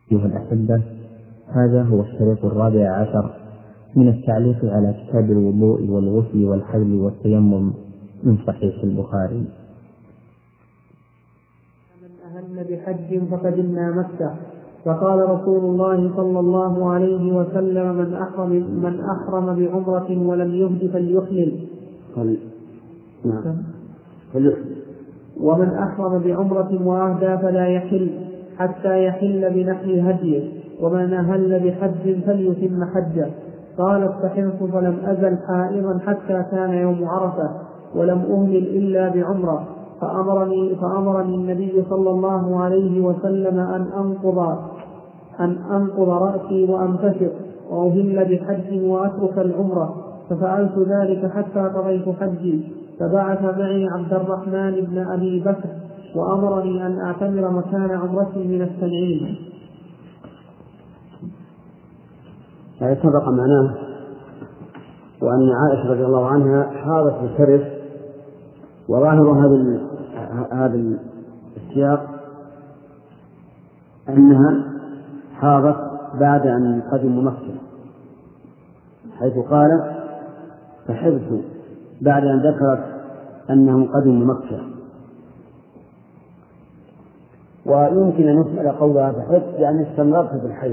أيها الأحبة، هذا هو الشريط 14 من التعليق على كتاب الوضوء والغسل والحل والتيمم من صحيح البخاري. من أهل بحج فقدمنا مكة، فقال رسول الله صلى الله عليه وسلم: من أحرم بعمرة ولم يهد فليحلل. ومن أحرم بعمرة وأهدى فلا يحل حتى يحل بنحر هديه، ومن أهل بحج فليتم حجه. قالت: فحرت فلم أزل حائضا حتى كان يوم عرفة، ولم أهلل إلا بعمرة، فأمرني النبي صلى الله عليه وسلم أن أنقض رأسي وأنفشق وأهل بحج وأترك العمرة، ففعلت ذلك حتى قضيت حجي. فبعث معي عبد الرحمن بن أبي بكر وأمرني أن أعتمر مكان عمرتي من التنعيم. هذا سبق معناه، وأن عائشة رضي الله عنها حاضت بسرف، وظاهر هذا السياق أنها حاضت بعد أن قدموا مكة، حيث قالت: فحبت، بعد أن ذكرت أنهم قدموا مكة. ويمكن أن نسأل قولها فحبت يعني استمررت في الحيض.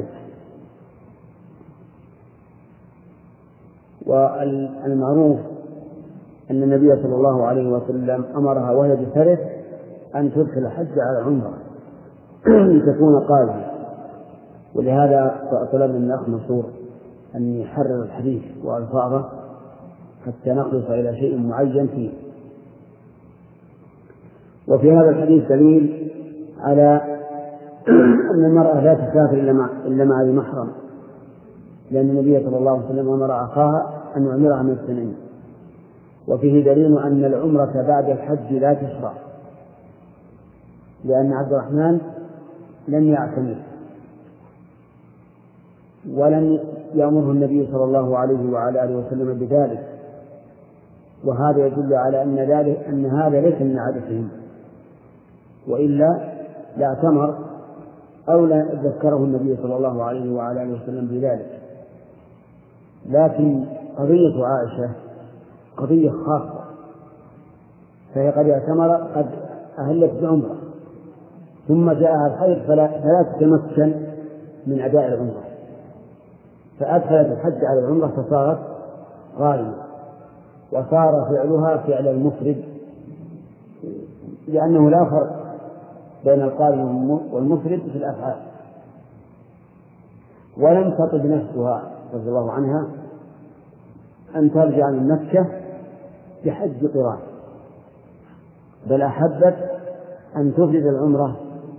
والمعروف أن النبي صلى الله عليه وسلم أمرها وهي بسرف أن تدخل الحج على عمرة لتكون قاضية، ولهذا طلب من الأخ منصور أن يحرر الحديث وألفاظه حتى نخلص إلى شيء معين فيه. وفي هذا الحديث دليل على أن المرأة لا تسافر إلا مع ذي محرم، لأن النبي صلى الله عليه وسلم أمر أخاها أن يعمرها من السنين. وفيه دليل أن العمرة بعد الحج لا تشرع، لأن عبد الرحمن لم يعتمر ولم يأمره النبي صلى الله عليه وعلى آله وسلم بذلك، وهذا يدل على أن هذا ليس من عادتهم، وإلا لاعتمر أو لا ذكره النبي صلى الله عليه وعلى آله وسلم بذلك. لكن قضية عائشة قضية خاصة، فهي قد اعتمر قد أهلت بعمرة ثم جاءها الحيض فلا تتمكن من أداء العمرة، فأدخلت الحج على العمرة فصارت غارمة، وصار فعلها فعل المفرد، لأنه لا فرق بين القارن والمفرد في الأفعال. ولم تطب نفسها رضي الله عنها أن ترجع من مكة بحج قران، بل أحبت أن تفرد العمرة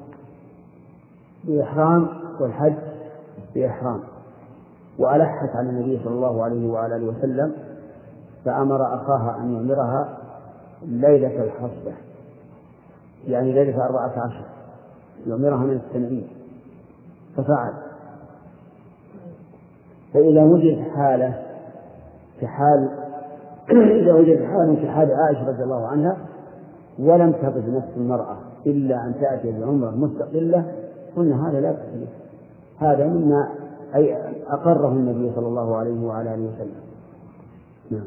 بإحرام والحج بإحرام، وألحت على النبي صلى الله عليه وعلى آله وسلم، فأمر أخاها أن يعمرها ليلة الحصبة، يعني ليلة 14 يعمرها من التنعيم، ففعل. فإذا وجد حالة في حال عائشة رضي الله عنها ولم تطب نفس المرأة إلا أن تأتي بعمرة مستقلة، قلنا هذا لا تحدث، هذا مما أقره النبي صلى الله عليه وعلى آله وسلم. نعم.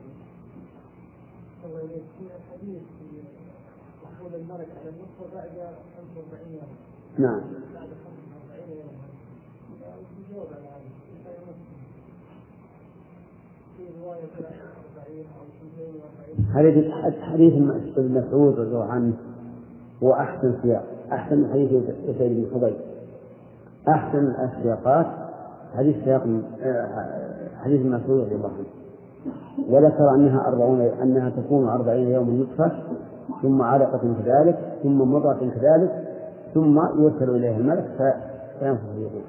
نعم. هذا حديث ابن مسعود رضي الله عنه هو أحسن سياق، أحسن من حديث سيد بن حضير، أحسن السياقات حديث ابن مسعود رضي الله عنه. وذكر أنها تكون 40 يوما نطفة، ثم علقة كذلك، ثم مضغة كذلك، ثم يرسل إليه الملك فينفخ في الروح.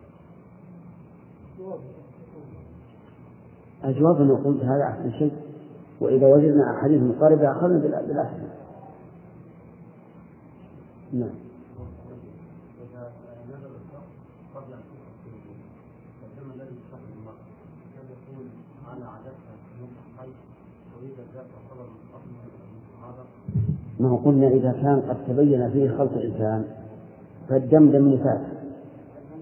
أجواب أن قلت هذا أحسن شيء، وإذا وجدنا أحاديث مقاربة أخذنا بالأحسن. نعم. ما قلنا إذا كان قد تبين فيه خلط إنسان فالدم دم نفاس،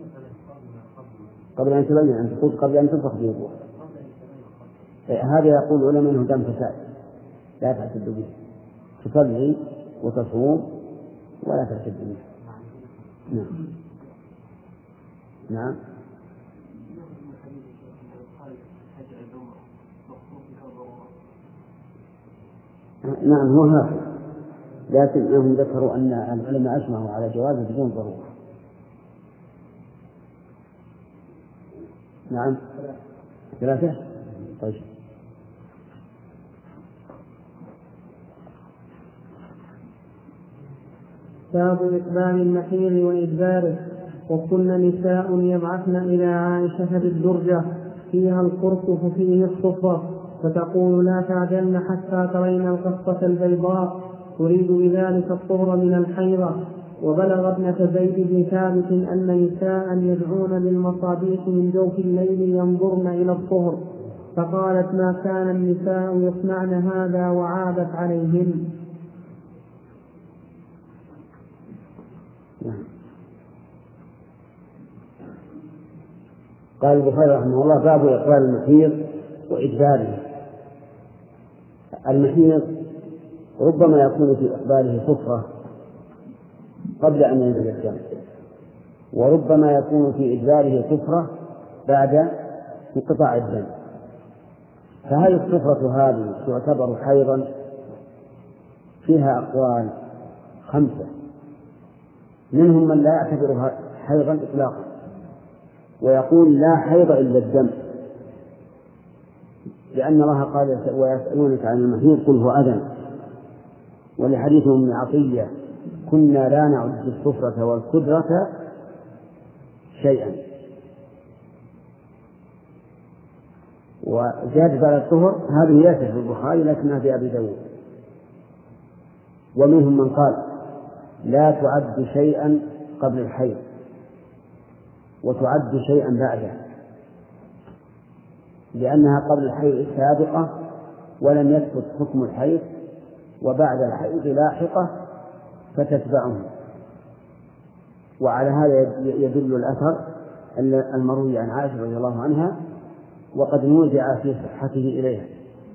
قبل أن تبين أن تقول قبل أن تنفخ في الروح. هذا يقول العلماء أنه دم فساد لا تعتد به، تصلي وتصوم ولا تعتد به. نعم. نعم. نعم هو هذا، لكنهم ذكروا أن العلماء أجمعوا على جوازه بدون ضرورة. نعم 3. طيب. باب إقبال المحيض وإدباره. وكن نساء يبعثن إلى عائشة بالدرجة فيها القرصف فيه الصفرة، فتقول لا تعجلن حتى ترين القصة البيضاء، تريد بذلك الطهر من الحيضة. وبلغ ابنة زيد بن ثابت أن نساء يدعون بالمصابيح من جوف الليل ينظرن إلى الطهر، فقالت ما كان النساء يصنعن هذا وعابت عليهن. قال البخاري رحمه الله باب إقبال المحيض وإدباره. المحيض ربما يكون في إقباله صفرة قبل أن ينزل الدم، وربما يكون في إدباره صفرة بعد انقطاع الدم. فهل الصفرة هذه تعتبر حيضا؟ فيها أقوال 5، منهم من لا يعتبرها حيضا إطلاقا ويقول لا حيض إلا الدم، لأن الله قال ويسألونك عن المحيض قل هو أذى، ولحديث ابن عطية كنا لا نعد الصفرة والقدرة شيئا. وزيادة على الطهر هذه ليست في البخاري لكنها في أبي داود. ومنهم من قال لا تعد شيئا قبل الحيض وتعد شيئا بعده، لأنها قبل الحيض سابقة ولم يثبت حكم الحيض، وبعد الحيض لاحقة فتتبعه. وعلى هذا يدل الأثر المروي عن عائشة رضي الله عنها وقد نوزع في صحته إليها.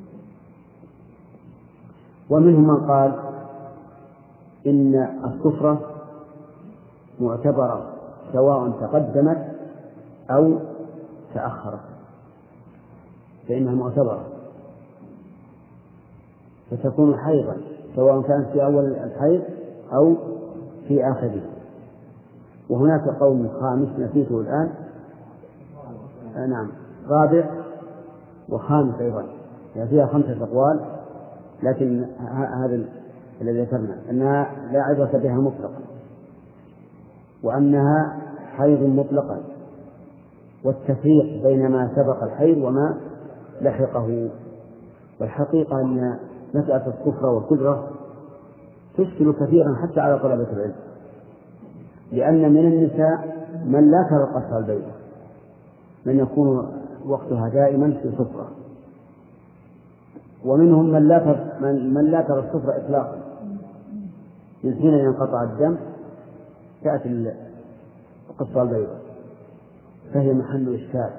ومنهم من قال إن الصفرة معتبرة سواء تقدمت أو تأخرت، فإنها معتبرة فتكون حيضا سواء كانت في أول الحيض أو في آخره. وهناك قول خامس نسيته الآن، نعم 4 وخامس أيضا، يعني فيها 5 أقوال، لكن هذا الذي ذكرنا أنها لا عبرة بها مطلقا، وأنها حيض مطلقا، والتفريق بين ما سبق الحيض وما لحقه. والحقيقة أن مسألة الصفرة والقدرة تشكل كثيرا حتى على طلبة العلم، لأن من النساء من لا ترى القصة البيضاء، من يكون وقتها دائما في صفرة، ومنهم من لا ترى الصفرة إطلاقا، من حين ينقطع الدم تأتي القصة البيضاء، فهي محل إشكال.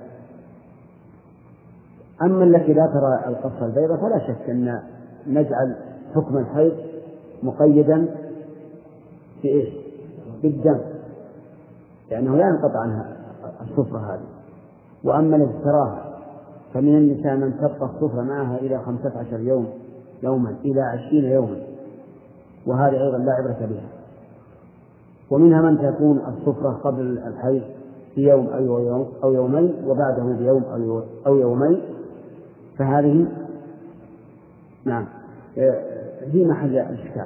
أما التي لا ترى القصة البيضاء فلا شك أن نجعل حكم الحيض مقيدا في إيش؟ بالدم، لأنه لا ينقطع عنها الصفرة هذه. وأما التي تراها فمن النساء من تبقى الصفرة معها إلى 15 يوما إلى 20 يوما، وهذه أيضا لا عبرة بها. ومنها من تكون الصفرة قبل الحيض بيوم أو يومين وبعده بيوم أو يومين، فهذه نعم في محل الإشكال.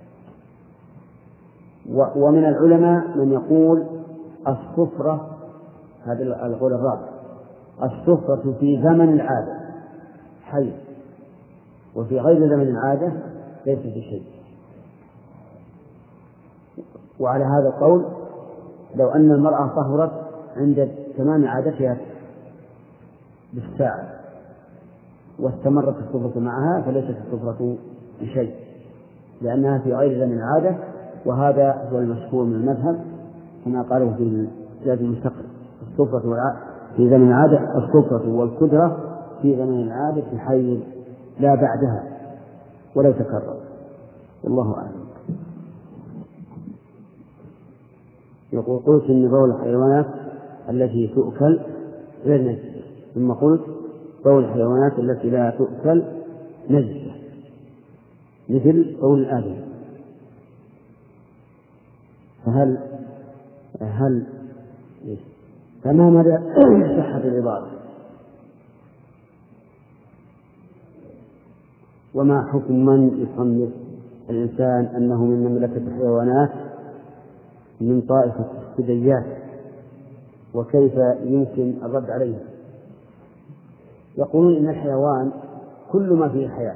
ومن العلماء من يقول الصفرة، هذا القول الرابع، الصفرة في زمن العادة حيض، وفي غير زمن العادة ليس في شيء. وعلى هذا القول لو أن المرأة طهرت عند تمام عادتها بالساعة واستمرت الصفرة معها فليست الصفرة بشيء، لأنها في غير زمن العادة، وهذا هو المشهور من المذهب كما قالوا في زاد المستقر. الصفرة في زمن العادة، الصفرة والكدرة في زمن العادة في الحيض لا بعدها ولو تكرر. والله أعلم. يقول قلت إن بول الحيوانات التي تؤكل غير نجسة، ثم قلت بول الحيوانات التي لا تؤكل نجسة مثل بول الآدم، فما مدى صحة العبارة؟ وما حكم من يصنف الإنسان أنه من مملكة الحيوانات من طائفة الثدييات، وكيف يمكن الرد عليه؟ يقولون إن الحيوان كل ما فيه حياة،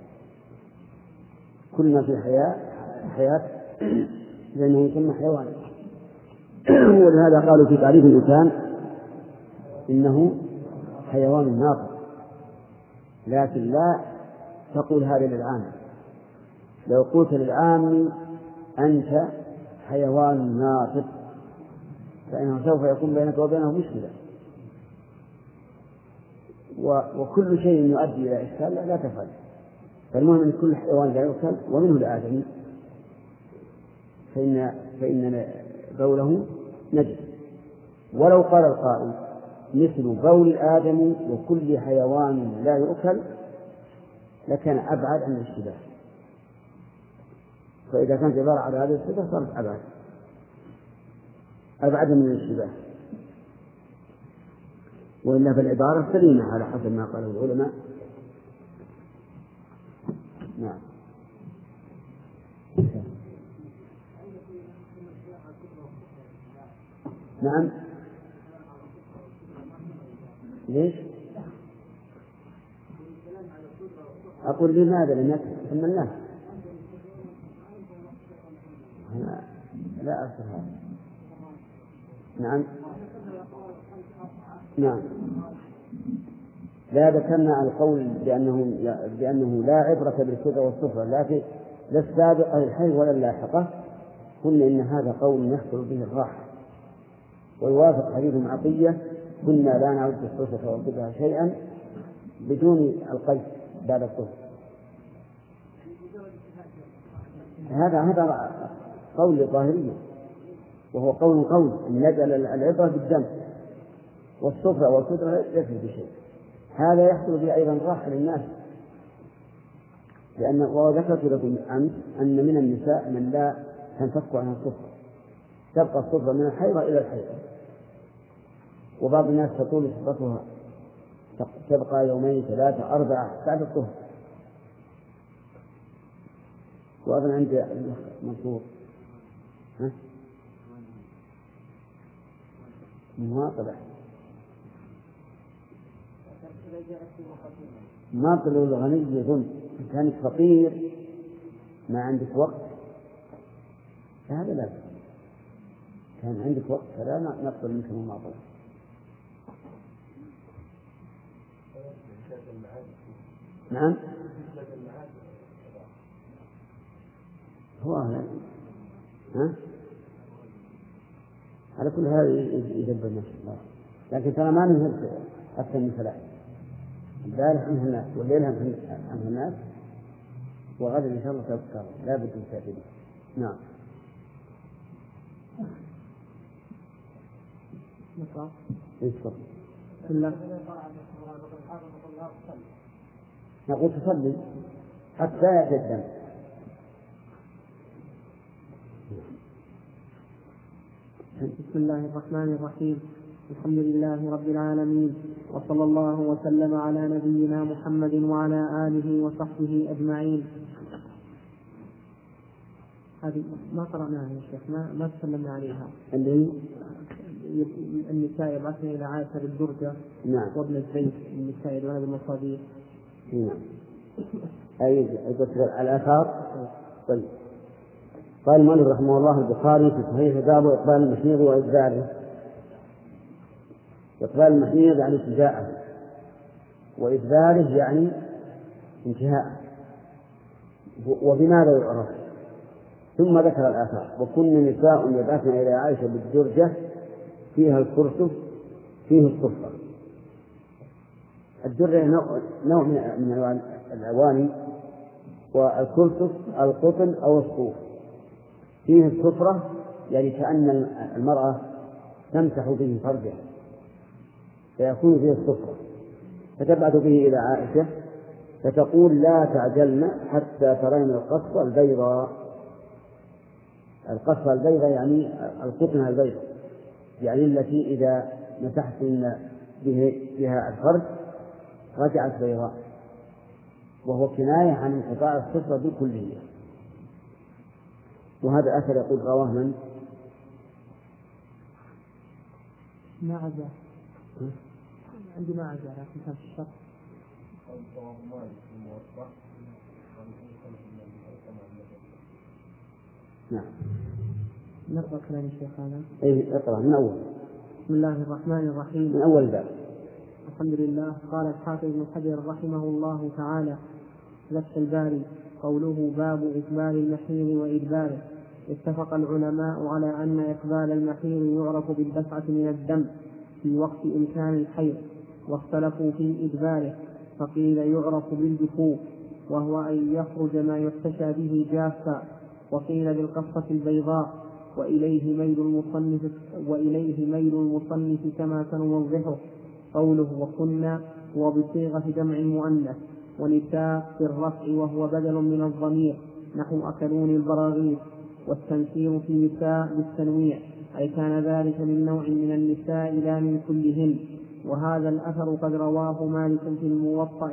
كل ما فيه حياة لأنه يسمى حيوان. ولهذا قالوا في تعريف الإنسان إنه حيوان ناطق، لكن لا تقول هذا للعام. لو قلت للعام أنت حيوان ناطق فإنه سوف يكون بينك وبينه مشكلة، وكل شيء يؤدي إلى إشكال لا تفعل. فالمهم أن كل حيوان لا يؤكل ومنه الآدمي فإن بوله نجس. ولو قال القائل مثل بول الآدم وكل حيوان لا يؤكل لكان أبعد عن الاشتباه، فإذا كانت عبارة على هذه الصفة صارت أبعد من الاشتباه، وإلا فالعبارة سليمة على حسب ما قاله العلماء. نعم. نعم. ليش؟ أقول لماذا لم يتم الناس؟ لا أصل هذا. نعم. نعم. لا ذكرنا القول بأنه لا عبرة بالكدرة والصفرة لا السابقة للحي ولا اللاحقة. قلنا إن هذا قول يحصل به الراحة ويوافق حديث عطية كنا لا نعد الصفرة والكدرة شيئا بدون القيد بعد الطهر. هذا قول الظاهرية، وهو قول أن يجعل العبرة بالدم والصفرة والكدرة ليس بشيء. هذا يحصل به أيضا راحة للناس، وذكرت لكم أمس أن من النساء من لا تنفك عن الصفرة، تبقى الصفرة من الحيضة إلى الحيضة، وبعض الناس تطول صفرتها تبقى 2 3 4 بعد الطهر. وأظن عندي منصور مواطلة ماطل الغني يظن كانت فقير ما عندك وقت، فهذا لا كان عندك وقت فلا نقبل منك الماطلة. نعم. هو على كل هذا يدبر ما شاء الله، لكن ترى ما نهد أكثر من 3. البارح عنها الناس والليل عنها الناس، وغدا إن شاء الله تذكر لا بد من تأتي. نعم. نقول تصلي حتى يأتي الدم. بسم الله الرحمن الرحيم. الحمد لله رب العالمين، وصلى الله وسلم على نبينا محمد وعلى آله وصحبه أجمعين. هذه ما قرأناها يا شيخ، ما تكلمنا عليها. النساء يبعثن إلى عائشة بالدرجة. نعم. وابن الزيت النساء يدعون بالمصابيح. نعم. أي الآثار. طيب. قال المؤلف رحمه الله البخاري في صحيح باب إقبال المحيض وإدباره. إقبال المحيض يعني ابتداءه، وإدباره يعني انتهاءه. وبماذا يعرف؟ ثم ذكر الآثار: وكن نساء يبعثن إلى عائشة بالدرجة فيها الكرسف فيه الصفرة. الدرة نوع من أنواع الأواني، والكلثس القطن أو الصوف. فيه الصفرة يعني كأن المرأة تمسح به فرجها فيكون فيه الصفرة، فتبعث به إلى عائشة فتقول: لا تعجلن حتى ترين القصة البيضاء. القصة البيضاء يعني القطن البيضاء، يعني التي إذا مسحتن بها الفرج رجعت بيضاء، وهو كناية عن انقطاع الصفرة بالكلية. وهذا أثر يقول رواه من؟ معزة. عندي معزة لكن كان في الشرط. نعم. نقرأ كلام الشيخ هذا. أي اقرأ من أول. بسم الله الرحمن الرحيم. من أول باب. الحمد لله. قال الحافظ ابن حجر رحمه الله تعالى: فتح الباري. قوله: باب إقبال المحيض وإدباره. اتفق العلماء على أن إقبال المحيض يعرف بالدفعة من الدم في وقت إمكان الحيض، واختلفوا في إدباره، فقيل يعرف بالجفوف وهو أن يخرج ما يحتشى به جافا، وقيل بالقصة البيضاء، وإليه ميل المصنف كما سنوضحه. قوله وكنا وبصيغة جمع مؤنث، ونساء بالرفع وهو بدل من الضمير نحو أكلون البراغيث، والتنكير في نساء بالتنويع، أي كان ذلك من نوع من النساء لا من كلهن. وهذا الأثر قد رواه مالك في الموطأ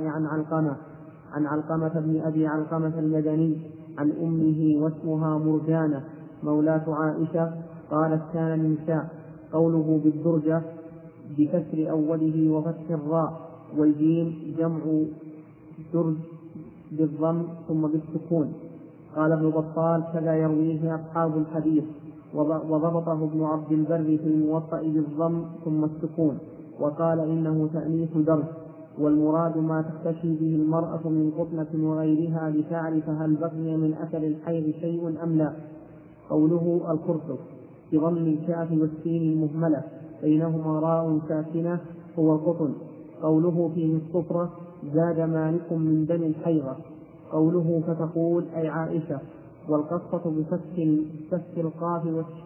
عن علقمة بن أبي علقمة المدني عن أمه واسمها مرجانة مولاة عائشة قالت: كان النساء. قوله بالدرجة بكسر أوله وفتح الراء والجيم جمع درج بالضم ثم بالسكون. قال ابن بطال: كذا يرويه أصحاب الحديث، وضبطه ابن عبد البر في الموطأ بالضم ثم السكون، وقال إنه تأنيث درج، والمراد ما تختشي به المرأة من قطنة وغيرها لتعرف هل بقي من أثر الحيض شيء أم لا. قوله الكرسف بضم الكاف والسين المهملة بينهما راء ساكنة هو القطن. قوله فيه الصفرة زاد مالك من دم الحيضة. قوله فتقول أي عائشة. والقصة بفتح القاف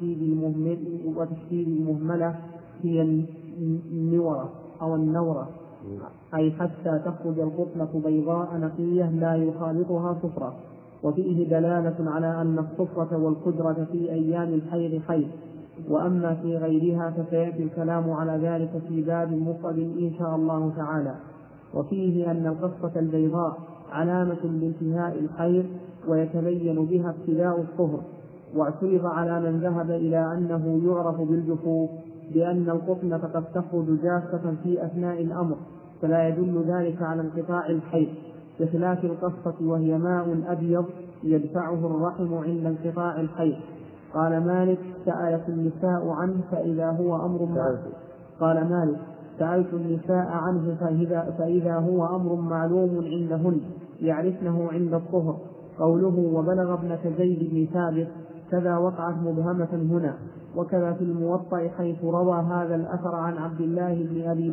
وتشديد المهملة هي النورة أو النورة، أي حتى تخرج القطنة بيضاء نقية لا يخالطها صفرة. وفيه دلالة على أن الصفرة والقدرة في أيام الحيض حيض، وأما في غيرها فسيأتي الكلام على ذلك في باب مفرد إن شاء الله تعالى. وفيه أن القصة البيضاء علامة لانتهاء الحيض ويتبين بها ابتداء الطهر. واعترض على من ذهب إلى أنه يعرف بالجفوف بأن القطنة قد تخرج جافة في أثناء الأمر، فلا يدل ذلك على انقطاع الحيض، بخلاف القصة وهي ماء أبيض يدفعه الرحم عند انقطاع الحيض. قال مالك: سألت النساء عنه فإذا هو أمر قال مالك: سألت النساء عنه فإذا هو أمر معلوم عندهن يعرفنه عند الطهر. قوله وبلغ ابنة زيد بن ثابت كذا وقعت مبهمة هنا. وكذا في الموطأ حيث روى هذا الأثر عن عبد الله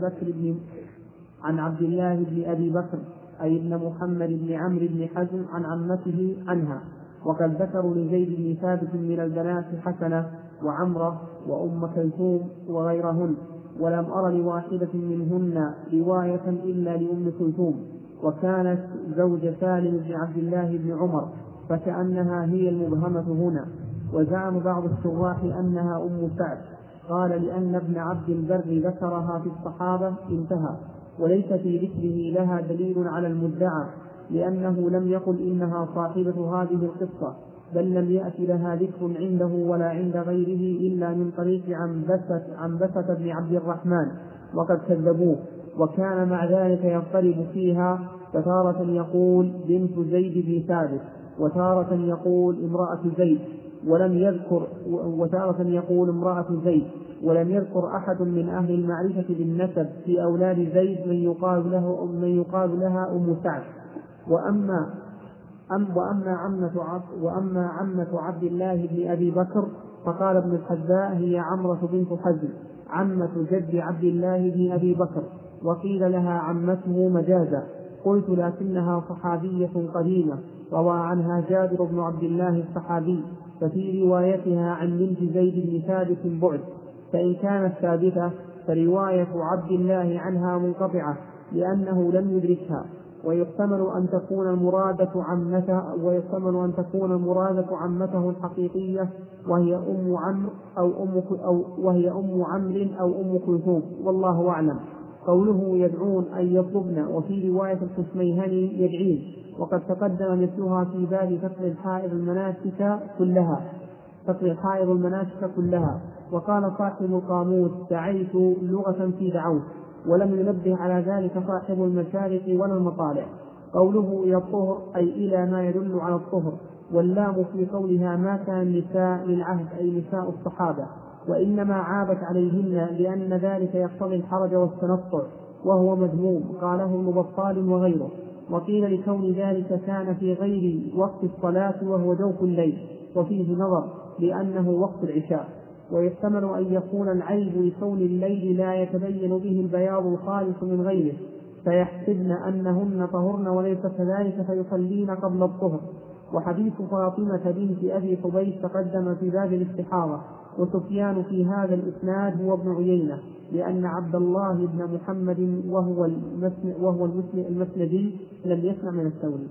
بن أبي بكر أي ابن محمد بن عمرو بن حزم عن عمته عنها. وقد ذكروا لزيد بن ثابت من البنات حسنة وعمرة وأم كلثوم وغيرهن، ولم أر لواحدة منهن رواية إلا لأم كلثوم، وكانت زوج سالم بن عبد الله بن عمر، فكأنها هي المبهمة هنا. وزعم بعض الشراح أنها أم سعد، قال لأن ابن عبد البر ذكرها في الصحابة انتهى، وليس في ذكره لها دليل على المدعى، لأنه لم يقل إنها صاحبة هذه القصة، بل لم يأت لها ذكر عنده ولا عند غيره إلا من طريق عنبسة بن عبد الرحمن، وقد كذبوه. وكان مع ذلك يضطرب فيها، فتارة يقول بنت زيد بن ثابت، وتارة يقول امرأة زيد، وتارة يقول امرأة زيد، ولم يذكر أحد من أهل المعرفة بالنسب في أولاد زيد من يقال لها أم سعد. وأما عمة عبد الله بن أبي بكر فقال ابن الحذاء هي عمرة بنت حزم عمة جد عبد الله بن أبي بكر، وقيل لها عمته مجازا. قلت لكنها صحابية قديمة، روى عنها جابر بن عبد الله الصحابي، ففي روايتها عن بنت زيد بن ثابت بعد، فإن كانت ثابتة فرواية عبد الله عنها منقطعة لأنه لم يدركها، ويحتمل أن تكون المرادة عمته الحقيقية وهي أم عمرو أو أم كلثوم، والله أعلم. قوله يدعون أي يطلبن، وفي رواية الحسميهني يدعين، وقد تقدم مثلها في باب فقه الحائض المناسك كلها. وقال صاحب القاموس دعيت لغة في دعوت، ولم ينبه على ذلك صاحب المشارق ولا المطالع. قوله إلى الطهر أي إلى ما يدل على الطهر، واللام في قولها ما كان النساء للعهد أي نساء الصحابة، وإنما عابت عليهن لأن ذلك يقتضي الحرج والتنطع، وهو مذموم، قاله ابن بطال وغيره. وقيل لكون ذلك كان في غير وقت الصلاة وهو جوف الليل، وفيه نظر لأنه وقت العشاء. ويحتمل أن يكون العيب لكون الليل لا يتبين به البياض الخالص من غيره، فيحسبن أنهن طهرن وليس كذلك فيصلين قبل الطهر. وحديث فاطمة بنت أبي حبيش تقدم في باب الاستحاضة، وسفيان في هذا الإسناد هو ابن عيينة، لأن عبد الله بن محمد وهو المسندي لم يسمع من الثوري.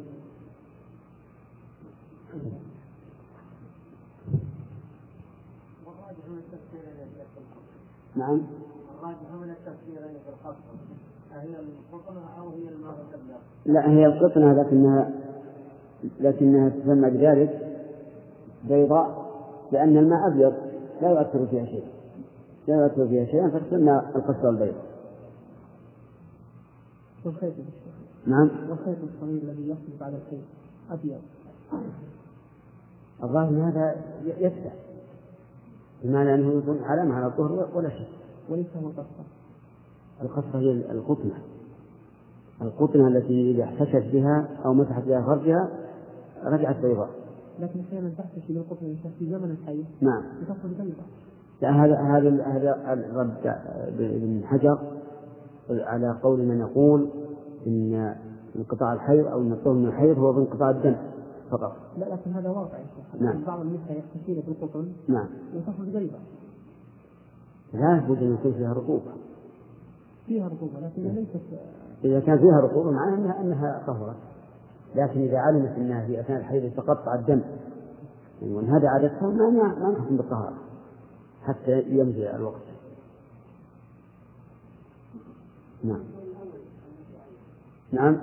نعم. الراجح من التفسيرين في الخط هي القطنة أو هي المغتبة؟ لا، هي القطنة، لكنها تسمى بذلك بيضاء لأن الماء أبيض لا يؤثر فيها شيئا فتسمى القصة البيضاء. نعم. والخيط الصغير الذي يخرج بعد الخيط أبيض. الظاهر أن هذا يفتح بمعنى أنه يكون علامة على الطهر ولا شيء. وليس هو القصة. القصة هي القطنة التي إذا احتشت بها أو مسحت بها فرجها رجعت بيضاء. لكن أحيانا تحتشي بالقطنة في زمن الحي. نعم. وتخرج بيضاء. هذا الرد ابن حجر على قول من يقول إن انقطاع الحيض أو ان الطهر من الحيض هو بانقطاع الدم فقط. لا، لكن هذا واقع يا شيخ. نعم. بعض النساء يحتشين بالقطن. نعم. وتخرج بيضاء. لا بد أن يكون فيها رطوبة. لكن ليست. إذا كان فيها رطوبة معناها أنها طهرت، لكن إذا علمت أنها في أثناء الحيض يتقطع الدم وأن هذا عادتها ما نحكم بالطهارة حتى يمضي الوقت. نعم.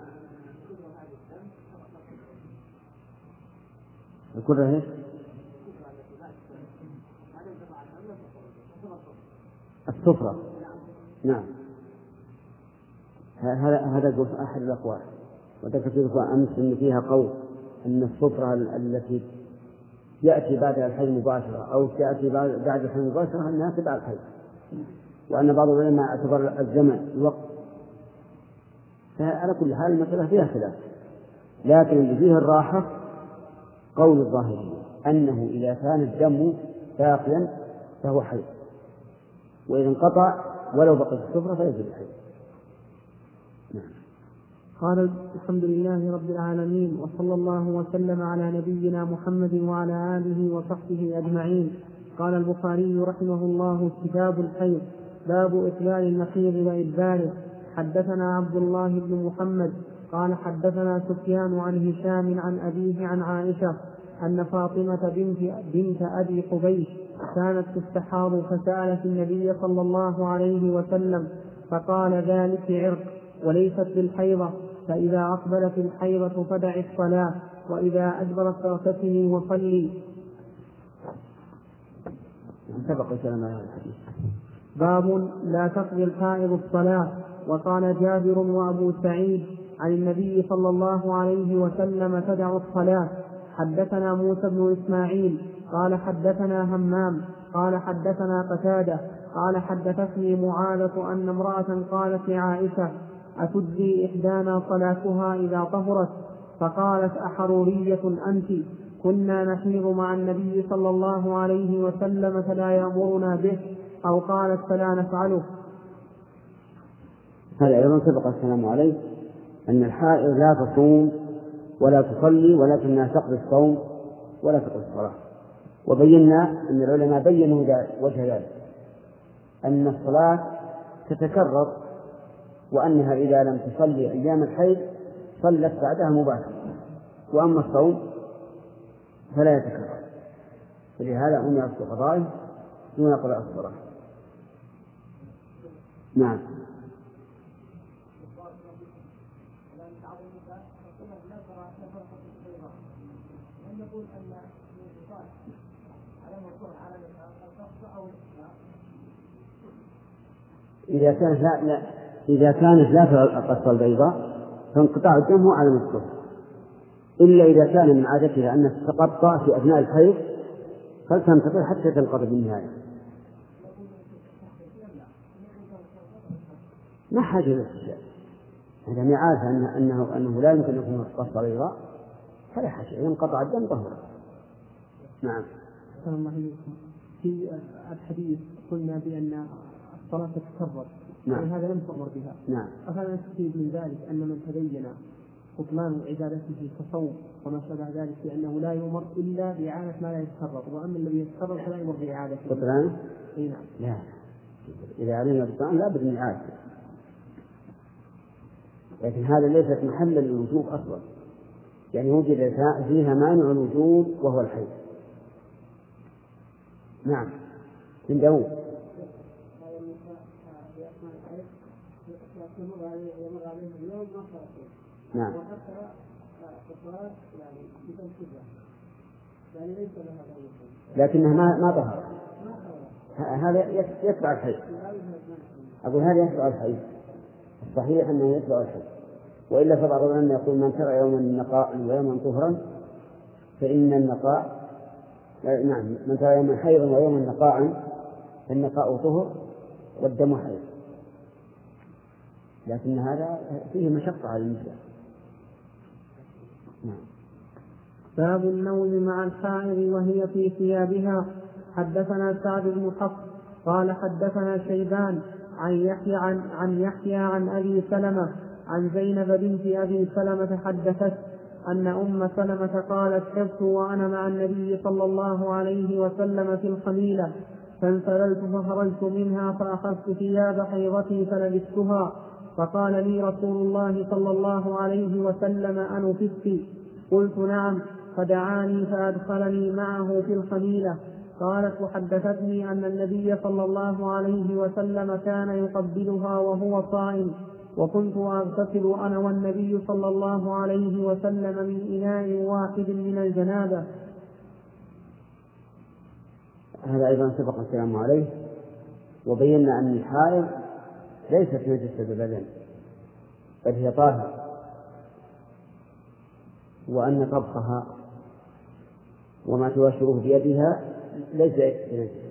الكرة هي السفرة. نعم. هذا أحد الأقوال، وذكرت لكم أمس أن فيها قول أن السفرة التي يأتي بعدها الحيض مباشرة أو تأتي بعد الحيض مباشرة أنها تبع الحيض، وأن بعض العلماء اعتبر الزمن الوقت. فعلى كل حال المسألة فيها خلاف، لكن اللي فيه الراحة قول الظاهرية أنه إذا كان الدم باقيا فهو حيض، وإذا انقطع ولو بقيت السفرة فيجب الحيض. قال الحمد لله رب العالمين، وصلى الله وسلم على نبينا محمد وعلى آله وصحبه أجمعين. قال البخاري رحمه الله: كتاب الحيض، باب إقلال المحيض وإدباره. حدثنا عبد الله بن محمد قال حدثنا سفيان عن هشام عن أبيه عن عائشة أن فاطمة بنت أبي حبيش كانت تستحاض فسألت النبي صلى الله عليه وسلم فقال: ذلك عرق وليست بالحيضة، فإذا أقبلت الحيضة فدع الصلاة، وإذا أدبرت فاغتسلي وصلي. باب لا تقضي الحائض الصلاة. وقال جابر وأبو سعيد عن النبي صلى الله عليه وسلم: تدع الصلاة. حدثنا موسى بن إسماعيل قال حدثنا همام قال حدثنا قتادة قال حدثتني معاذة أن امرأة قالت لعائشة: أتجزي إحدانا صلاتها إذا طهرت؟ فقالت: أحرورية أنت؟ كنا نحيض مع النبي صلى الله عليه وسلم فلا يأمرنا به، أو قالت فلا نفعله. هذا أيضا سبق الكلام عليه أن الحائض لا تصوم ولا تصلي ولكنها تقضي الصوم ولا تقضي الصلاة. وبينا أن العلماء بينوا وجه ذلك أن الصلاة تتكرر، وأنها إذا لم تصلي أيام الحيض صلت بعدها مباشرة، وأما الصوم فلا يتكرر، فلهذا أمر بقضائه دون قضاء الصلاة. نعم. إذا كانت لا القصة البيضاء فانقطاع الدم هو على الطهر، إلا إذا كان من عادتها أن تتقطع في أثناء الحيض فلتنتظر حتى تنقضي بالنهاية. ما حاجة للشيء إذا ما عارف أنه لا يمكن أن يكون القصة بيضاء فلا حاجة، ينقطع الدم طهرا. نعم. في الحديث قلنا بأن الصلاة تتكرر، نعم. هذا لم تؤمر بها. نعم. أفلا نستفيد من ذلك أن من تبين بطلان عبادته كصوم وما شابه ذلك بأنه لا يؤمر إلا بإعادة ما لا يتكرر، وأما الذي يتكرر فلا يؤمر بإعادته. بطلان؟ نعم. لا، إذا علمنا بطلان لا بد من إعادته، لكن هذا ليست محلا للوجوب أصلا، يعني وجد فيها مانع الوجوب وهو الحيض. نعم. من داود. نعم. لكنها ما ظهر، هذا يتبع الحيض. أقول هذا يتبع الحيض، الصحيح أنه يتبع الحيض، وإلا فبعض العلماء يقول من ترى يوما نقاء ويوما طهرا فإن النقاء، نعم، من ترى يوما حيضا ويوما نقاء فالنقاء طهر والدم حيض، لكن هذا فيه مشقة على النساء. نعم. باب النوم مع الحائض وهي في ثيابها. حدثنا سعد بن حفص قال حدثنا شيبان عن يحيى عن أبي سلمة عن زينب بنت أبي سلمة حدثت أن أم سلمة قالت حبت وأنا مع النبي صلى الله عليه وسلم في الخميلة فانسللت فخرجت منها فأخذت ثياب حيضتي فلبستها، فقال لي رسول الله صلى الله عليه وسلم أنفست؟ قلت نعم، فدعاني فأدخلني معه في الخميلة. قالت وحدثتني أن النبي صلى الله عليه وسلم كان يقبلها وهو صائم، وكنت أغتسل أنا والنبي صلى الله عليه وسلم من إناء واحد من الجنابة. هذا أيضا سبق الكلام عليه، وبينا أن الحائض ليست نجسة البدن بل هي طاهرة، وأن طبخها وما تباشره بيدها ليس نجسة.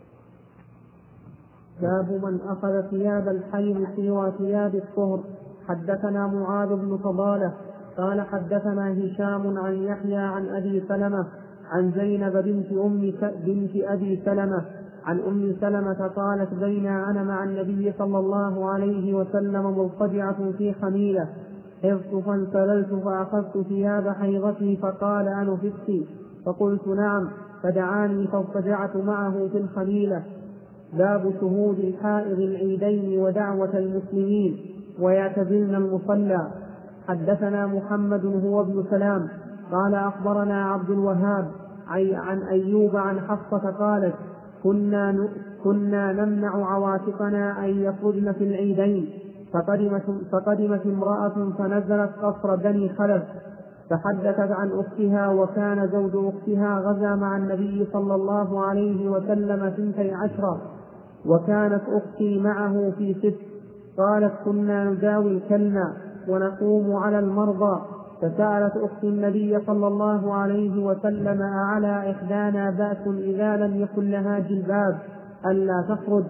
باب من أخذ ثياب الحيض سوى ثياب الطهر. حدثنا معاذ بن فضالة قال حدثنا هشام عن يحيى عن أبي سلمة عن زينب بنت أبي سلمة عن أم سلمة قالت بينا أنا مع النبي صلى الله عليه وسلم مضطجعة في خميلة حفظت فانسللت فأخذت ثياب حيضتي فقال أنفست؟ فقلت نعم، فدعاني فاضطجعت معه في الخميلة. باب شهود الحائض العيدين ودعوة المسلمين ويعتزلن المصلى. حدثنا محمد هو ابن سلام قال أخبرنا عبد الوهاب عن أيوب عن حفصة قالت كنا نمنع عواتقنا أن يخرجن في العيدين، فقدمت امرأة فنزلت قصر بني خلف فحدثت عن أختها، وكان زوج أختها غزا مع النبي صلى الله عليه وسلم 12، وكانت أختي معه في 6. قالت كنا نداوي الكلمة ونقوم على المرضى، فسألت أختي النبي صلى الله عليه وسلم أعلى إحدانا بأس إذا لم يكن لها جلباب ألا تخرج؟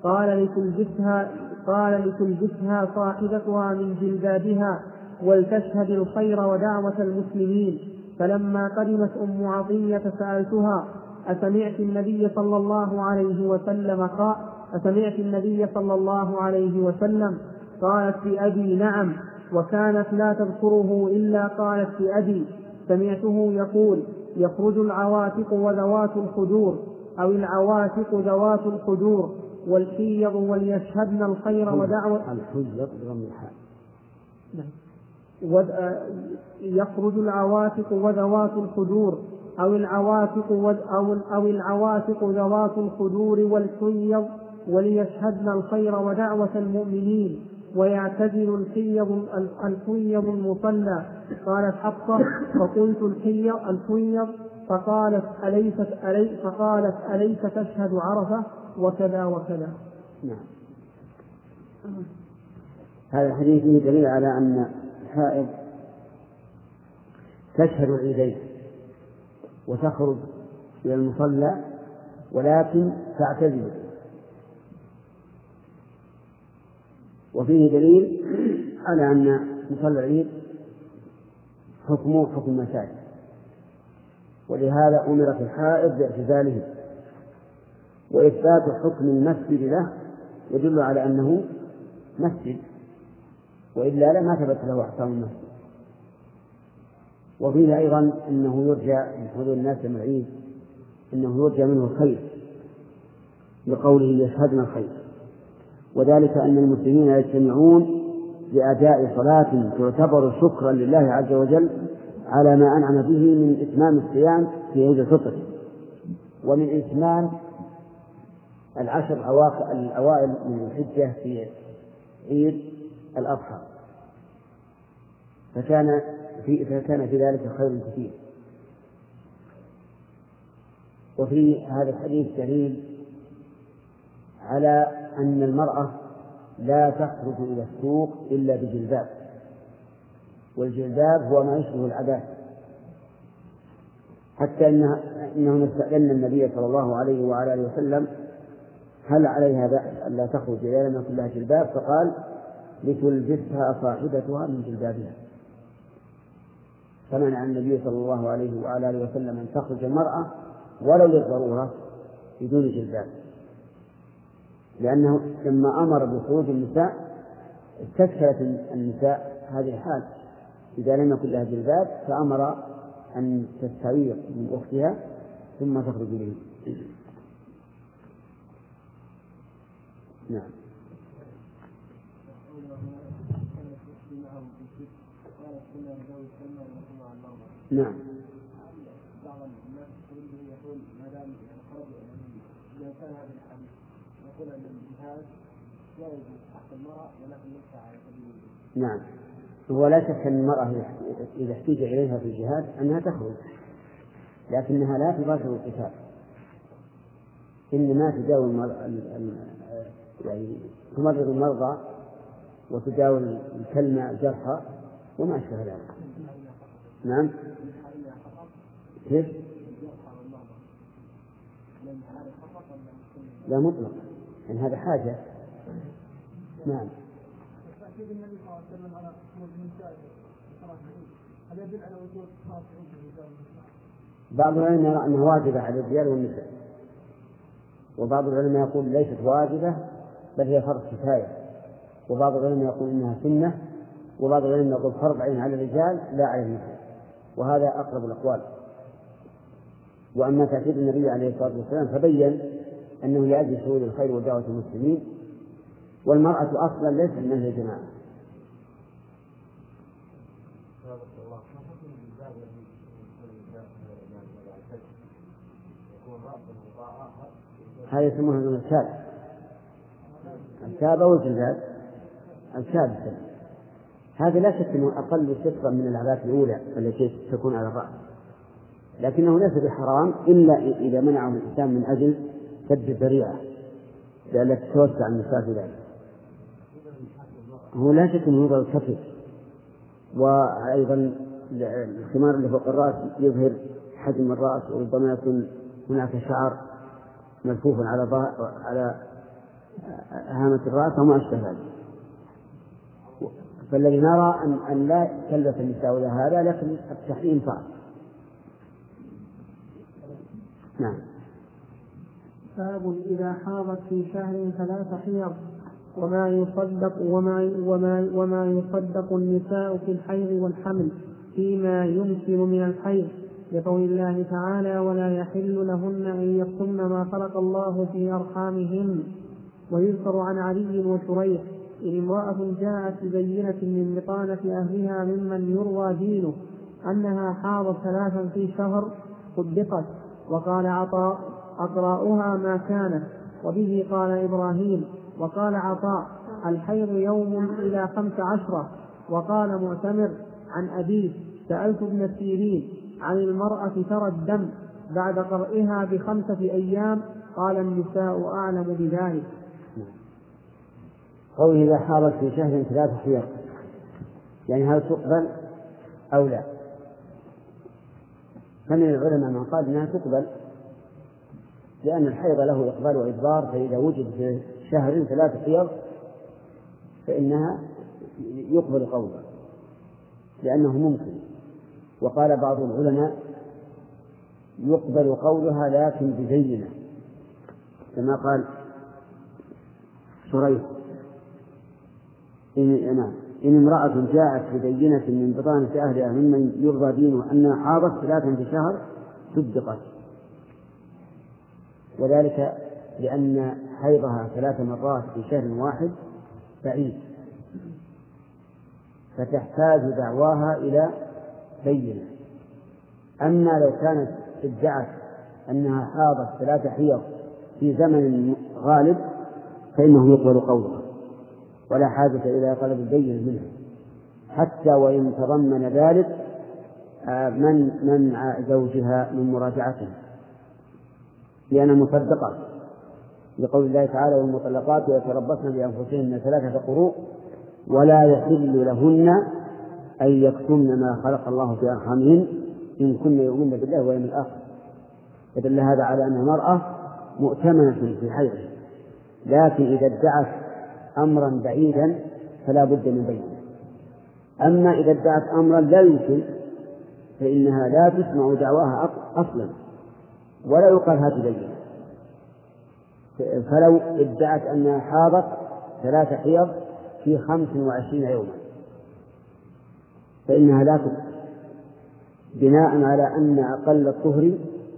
قال لتلبسها صاحبتها من جلبابها ولتشهد الخير ودعوة المسلمين. فلما قدمت أم عطية سألتها أسمعت النبي صلى الله عليه وسلم قالت بأبي نعم، وكانت لا تذكره إلا قالت بأبي. سمعته يقول يخرج العواتق وذوات الخدور أو العواتق ذوات الخدور والحيض وليشهدن الخير ودعوة يخرج العواتق وذوات الخدور أو العواتق ذوات الخدور والحيض وليشهدن الخير ودعوة المؤمنين ويعتزل الحيض المصلى. قالت حفصة فقلت الحيض فقالت أليس تشهد عرفة وكذا وكذا. نعم. هذا الحديث فيه دليل على أن الحائض تشهد العيدين وتخرج إلى المصلى ولكن تعتزل. وفيه دليل على أن مصلى العيد حكمه حكم المساجد، ولهذا أمرت الحائض باعتزاله. وإثبات حكم المسجد له يدل على أنه مسجد، وإلا لما ثبت له أحكام المسجد. وفيه أيضا أنه يرجى من حضور الناس يوم العيد أنه يرجى منه الخير لقوله يشهدن الخير، وذلك أن المسلمين يجتمعون لأداء صلاة تعتبر شكرا لله عز وجل على ما أنعم به من إتمام الصيام في عيد الفطر ومن إتمام العشر الأوائل من الحجة في عيد الأضحى، فكان في ذلك خير كثير. وفي هذا الحديث دليل على أن المرأة لا تخرج إلى السوق إلا بجلباب، والجلباب هو ما يشبه العباءة، حتى إنهم استأذن النبي صلى الله عليه وعلى آله وسلم هل عليها بأس ألا تخرج إذا لم يكن لها جلباب، فقال لتلبسها صاحبتها من جلبابها. فمنع النبي صلى الله عليه وعلى آله وسلم أن تخرج المرأة ولو للضرورة بدون جلباب، لأنه لما أمر بخروج النساء استشكلت النساء هذه الحال إذا لم يكن لها جلباب، فأمر أن تستعير من أختها ثم تخرج إليه. نعم. نعم. نعم. هو لا شك أن المرأة إذا احتاج إليها في الجهاد أنها تخرج، لكنها لا تباشر القتال، إنما تداوي يعني تمرض المرضى وتداوي الكلمة الجرحى وما أشبه ذلك. نعم. كيف؟ لا مطلق، يعني هذا حاجة. نعم. بعض العلماء يرى أنها واجبة على الرجال والنساء، وبعض العلماء يقول ليست واجبة بل هي فرض كفاية، وبعض العلماء يقول إنها سنة، وبعض العلماء يقول فرض عين على الرجال لا على النساء، وهذا أقرب الأقوال. وأما تأكيد النبي عليه الصلاة والسلام فبين أنه لأجل شهود الخير ودعوة المسلمين، والمرأة أصلا ليست من أهل الجماعة. هذا يسمونه الشاب أو الجلباب. الشاب هذا لا شك أنه أقل سترا من العباءة الأولى التي تكون على الرأس، لكنه ليس بحرام إلا إذا منعه الإنسان من أجل سد الذريعة لألا تتوسع النساء في ذلك. هو لا شك أنه يوضع الكفر، وأيضا الخمار اللي فوق الرأس يظهر حجم الرأس، وربما يكون هناك شعر ملفوف على هامة الرأس وما أشبه ذلك. فالذي نرى أن لا تلبس النساء ولا هذا، لكن التحريم صعب. نعم. باب إذا حاضت في شهر 3 حيض وما يصدق النساء في الحيض والحمل فيما يمكن من الحيض، لقول الله تعالى: ولا يحل لهن أن يكتمن ما خلق الله في أرحامهن. ويذكر عن علي وشريح: إن امرأة جاءت ببينة من بطانة أهلها ممن يروى دينه أنها حاضت 3 في شهر صدقت. وقال عطاء: أقرأها ما كانت. وبه قال إبراهيم. وقال عطاء: الحيض يوم إلى 15. وقال معتمر عن أبيه: سألت ابن سيرين عن المرأة ترى الدم بعد قرئها ب5 أيام، قال: النساء أعلم بذلك. قوله إذا حاضت في شهر 3 حيض، يعني هل تقبل أو لا؟ فمن العلماء من قال إنها تقبل، لأن الحيض له إقبال وإدبار، فإذا وجد في شهر 3 حيض فإنها يقبل قولها لأنه ممكن. وقال بعض العلماء يقبل قولها لكن ببينة، كما قال شريح: إن امرأة جاءت ببينة من بطانة أهلها ممن يرضى دينه أنها حاضت 3 في شهر صدقت، وذلك لأن حيضها 3 مرات في شهر واحد بعيد، فتحتاج دعواها إلى بينة. أما لو كانت ادعت أنها حاضت 3 حيض في زمن غالب فإنه يقبل قولها ولا حاجة إلى طلب البينة منها، حتى وإن تضمن ذلك منع زوجها من مراجعتها، لأن مصدقة لقول الله تعالى: والمطلقات يتربصن بأنفسهن 3 قروء ولا يحل لهن أن يكتمن ما خلق الله في أرحامهن إن كن يؤمن بالله واليوم الآخر. فدل هذا على أن المرأة مؤتمنة في حيضها، لكن إذا ادعت أمرا بعيدا فلا بد من بينه. أما إذا ادعت أمرا لا يمكن فإنها لا تسمع دعواها أصلا ولا يقال هات بينة. فلو ادعت أنها حاضت 3 حيض في 25 يوما فإنها لا تقبل، بناء على أن أقل الطهر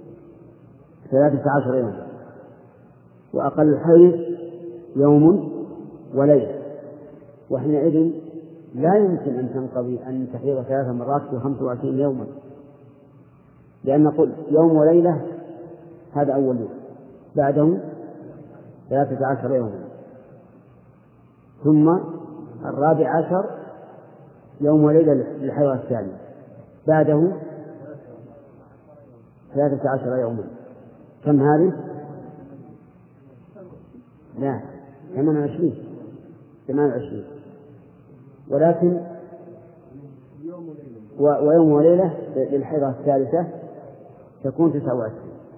13 يوما وأقل الحيض يوم وليلة، وحينئذ لا يمكن أن تنقضي أن تحيض 3 مرات في 25 يوما، لأن نقول يوم وليلة هذا أول يوم، بعده 13 يوما، ثم 14 يوم وليلة للحيض الثاني، بعده 13 يوما. كم هذه؟ لا 28. ولكن ويوم وليلة للحيض الثالثة تكون 29.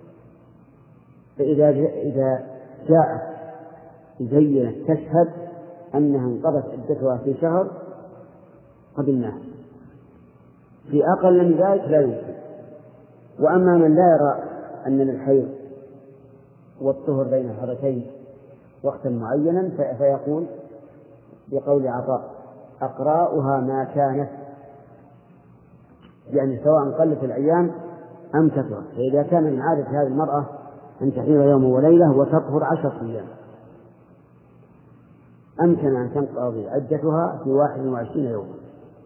فإذا جاءت بينة تشهد أنها انقضت عدتها في شهر قبلناه، في أقل من ذلك لا يمكن. وأما من لا يرى أن للحيض والطهر بين الحرتين وقتا معينا فيقول بقول عطاء: أقراؤها ما كانت، يعني سواء قلت الأيام أم كثرت. فإذا كان من عادة هذه المرأة أن تحيض يوم وليلة وتطهر 10 أيام أمكن أن تنقضي عدتها في 21 يوما.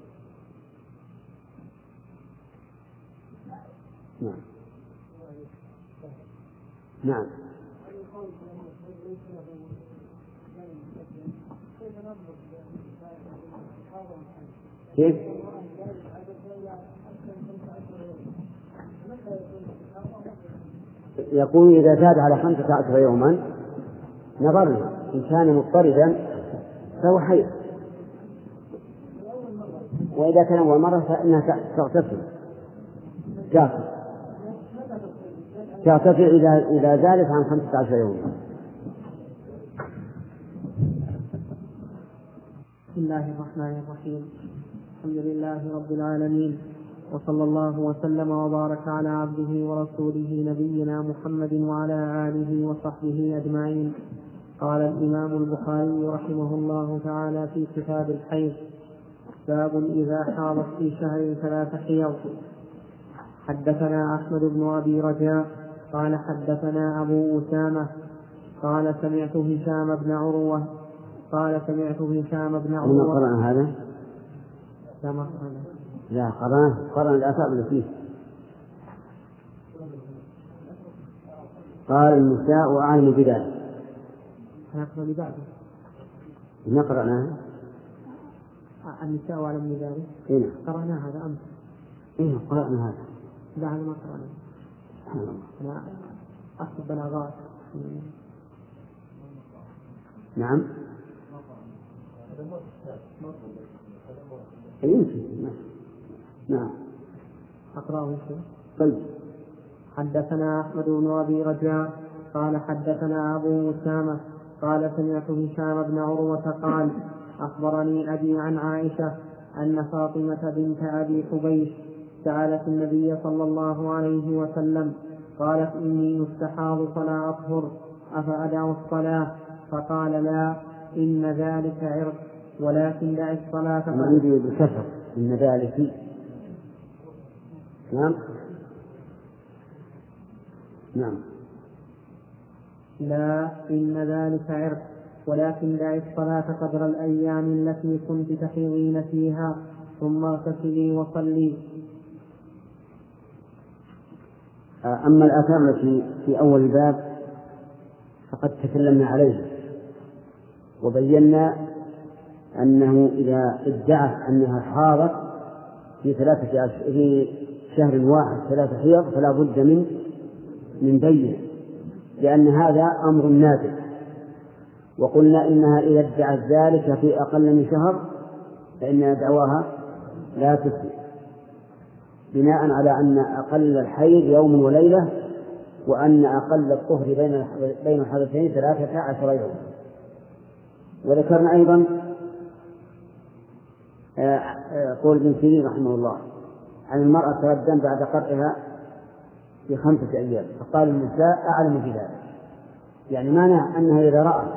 نعم. كيف؟ يقول إذا زاد على 15 يوما نظرنا، إن كان مضطردا فهو حيض، وإذا كان أول مرة فإنها تغتسل إذا زادت عن 15 يوما. بسم الله الرحمن الرحيم. الحمد لله رب العالمين، وصلى الله وسلم وبارك على عبده ورسوله نبينا محمد وعلى آله وصحبه أجمعين. قال الإمام البخاري رحمه الله تعالى في كتاب الحيض: باب إذا حاضت في شهر 3 حيض. حدثنا أحمد بن أبي رجاء قال حدثنا أبو أسامة قال سمعت هشام بن عروة من قرأ هذا؟ لا قرأ الآثار اللي فيه. قال النساء وأعلم بذلك. نقرأ النساء وأعلم بذلك. إيه؟ قرأنا هذا أمس. إيه قرأنا هذا؟ لا هذا ما قرأنا. أنا أكتب بلاغات. نعم. يمكن. نعم. أقرأه شيء. طيب. حدثنا أحمد بن أبي رجاء قال حدثنا أبو أسامة قال سمعت هشام بن عروة قال أخبرني أبي عن عائشة أن فاطمة بنت أبي حبيش سألت النبي صلى الله عليه وسلم قالت: إني مستحاض فلا أطهر أفأدع الصلاة؟ فقال: لا، إن ذلك عرق، ولكن دع الصلاة. نريد بكثر إن ذلك. نعم. لا، إن ذلك عرق، ولكن دع الصلاة قدر الأيام التي كنت تحيضين فيها، ثم اغتسلي وصلي. أما الآثار التي في أول الباب فقد تكلمنا عليها وبينا أنه إذا ادعت أنها حاضت في شهر واحد 3 حيض فلا بد من بين، لأن هذا أمر نادر. وقلنا إنها إذا ادعت ذلك في أقل من شهر فإن دعواها لا تثبت، بناء على أن أقل الحيض يوم وليلة، وأن أقل الطهر بين الحدثين 13 يوم. وذكرنا أيضا قول ابن سيرين رحمه الله عن المرأة ترى الدم بعد قطعها في 5 أيام، فقال النساء أعلم بذلك، يعني معنى أنها إذا رأت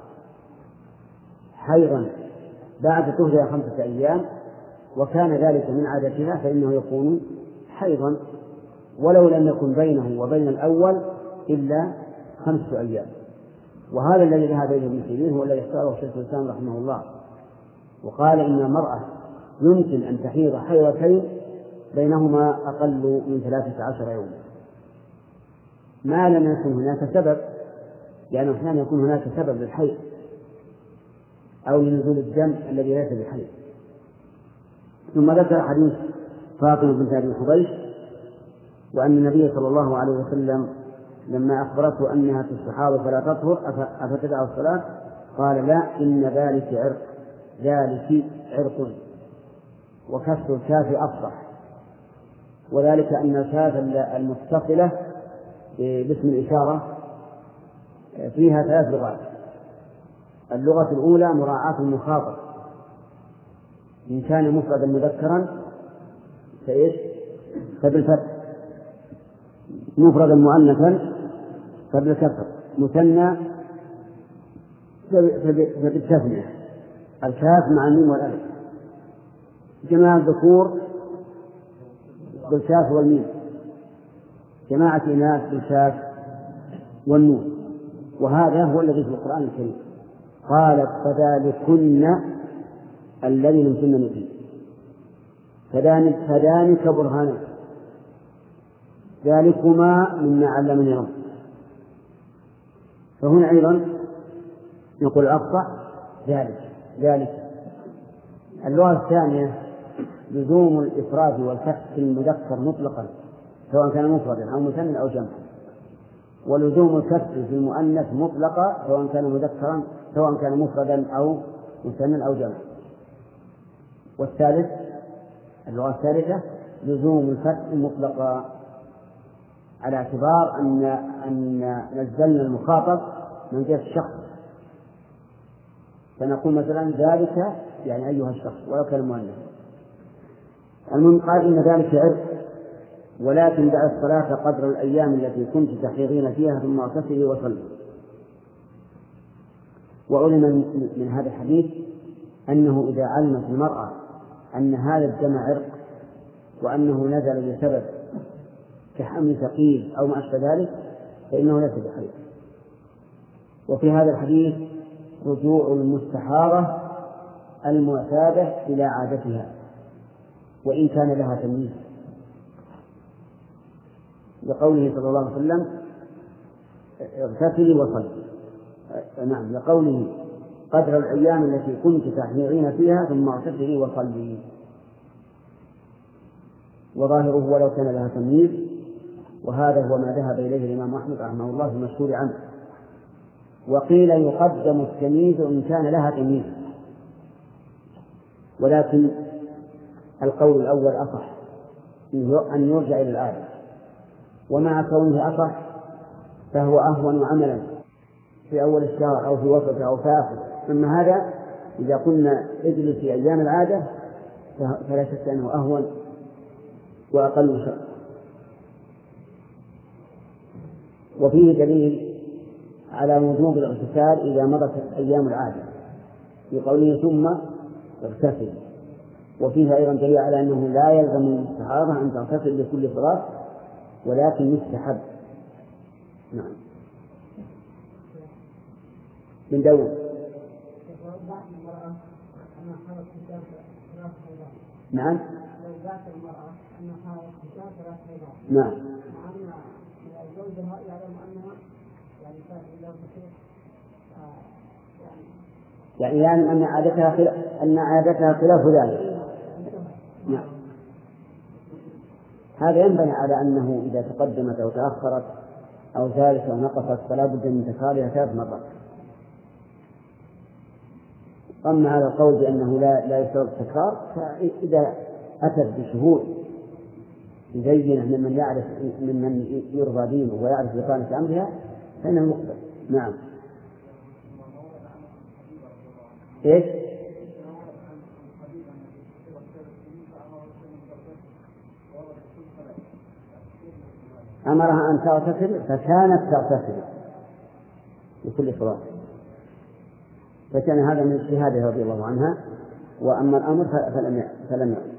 حيضا بعد طهرها 5 أيام وكان ذلك من عادتها فإنه يكون حيضا، ولو لم يكن بينه وبين الأول إلا 5 أيام. وهذا الذي ذهب إليه ابن سيرين هو الذي اختاره شيخ الإسلام رحمه الله، وقال إن المرأة يمكن أن تحيض حيضتين بينهما أقل من 13 يوما ما لم يكن هناك سبب، يعني أحيانا يكون هناك سبب للحيض أو لنزول الدم الذي ليس بالحيض. ثم ذكر حديث فاطمة بنت أبي حبيش وأن النبي صلى الله عليه وسلم لما أخبرته أنها تستحاض فلا تطهر أفتدع الصلاة قال: لا، إن ذلك عرق، ذلك عرق، وكسر الكاف أفصح، وذلك أن الكاف المتصلة باسم الإشارة فيها 3 لغات. اللغة الأولى مراعاة المخاطب، إن كان مفردا مذكرا فبالفتح، مفردا مؤنثا فبالكسر، مثنى فبالتثنية، الكاف مع الميم والألف، جماعة الذكور بالكاف والميم، جماعة الإناث بالكاف والنون. وهذا هو الذي في القرآن الكريم. قالت: فذلكن الذي لمتن فيه، فذلك برهان، ذلكما مما علمني ربي. فهنا أيضا يقول أقطع ذلك. اللغة الثانية لزوم الإفراد والفتح في المذكر مطلقا سواء كان مفردا أو مثنى أو جمعا، ولزوم الكسر في المؤنث مطلقا سواء كان مفردا أو مثنى أو جمعا. اللغة الثالثة لزوم الفتح مطلقا على اعتبار أن نزلنا المخاطب من جهة الشخص، فنقول مثلا ذلك يعني أيها الشخص ولو كان مؤنث. المهم قال إن ذلك عرق، ولكن دع الصلاة قدر الأيام التي كنت تحيضين فيها ثم اغتسلي وصلي. وعلم من هذا الحديث أنه إذا علمت المرأة أن هذا الدم عرق وأنه نزل بسبب كحمل ثقيل أو ما أشبه ذلك فإنه ليس بحيض. وفي هذا الحديث رجوع المستحاضة المعتادة إلى عادتها وإن كان لها تمييز، لقوله صلى الله عليه وسلم اغتسلي وصلي. نعم، لقوله قدر الأيام التي كنت تحيضين فيها ثم اغتسلي وصلي. وظاهره ولو كان لها تمييز، وهذا هو ما ذهب إليه الإمام أحمد رحمه الله في المشهور عنه. وقيل يقدم التمييز إن كان لها تمييز، ولكن القول الأول أصح أن يرجع إلى الآية، ومع كونه أصح فهو أهون عملا في أول الشهر أو في وسطه أو في آخره. أما هذا إذا كنا اجلس في أيام العادة فلا شك أنه أهون وأقل شر. وفيه دليل على وجوب الاغتسال إذا مضت أيام العادة في قوله ثم اغتسل. وفيه أيضا دليل على أنه لا يلزم المستحاضة أن تغتسل لكل صلاة ولكن يستحب. نعم. من دور نعم نعم يعني أن عادتها خلاف ذلك. نعم. هذا ينبني على أنه إذا تقدمت أو تأخرت أو زادت أو نقصت فلا بد من تكرارها 3 مرات. أما على القول بأنه لا يشترط التكرار فإذا أتت بشهود مبينة ممن يعرف ممن يرضى دينه ويعرف بطانة أمرها فإنه يقبل. نعم. إيش؟ أمرها أن تغتسل فكانت تغتسل لكل صلاة، فكان هذا من اجتهادها رضي الله عنها. وأما الأمر فلم يعد.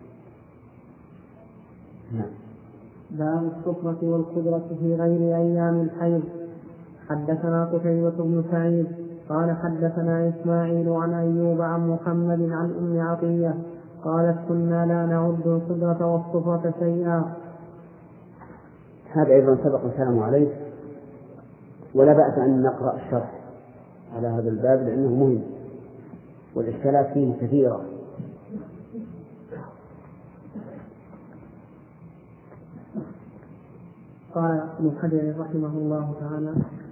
نعم. باب السفرة والقدرة في غير أيام الحيض. حدثنا قتيبة بن سعيد قال حدثنا إسماعيل عن أيوب عن محمد عن أم عطية قالت كنا لا نعد القدرة والسفرة شيئا. هذا أيضا سبق الكلام عليه، ولا بأس أن نقرأ الشرح على هذا الباب لأنه مهم والإشكالات فيه كثيرة. قال ابن حجر رحمه الله تعالى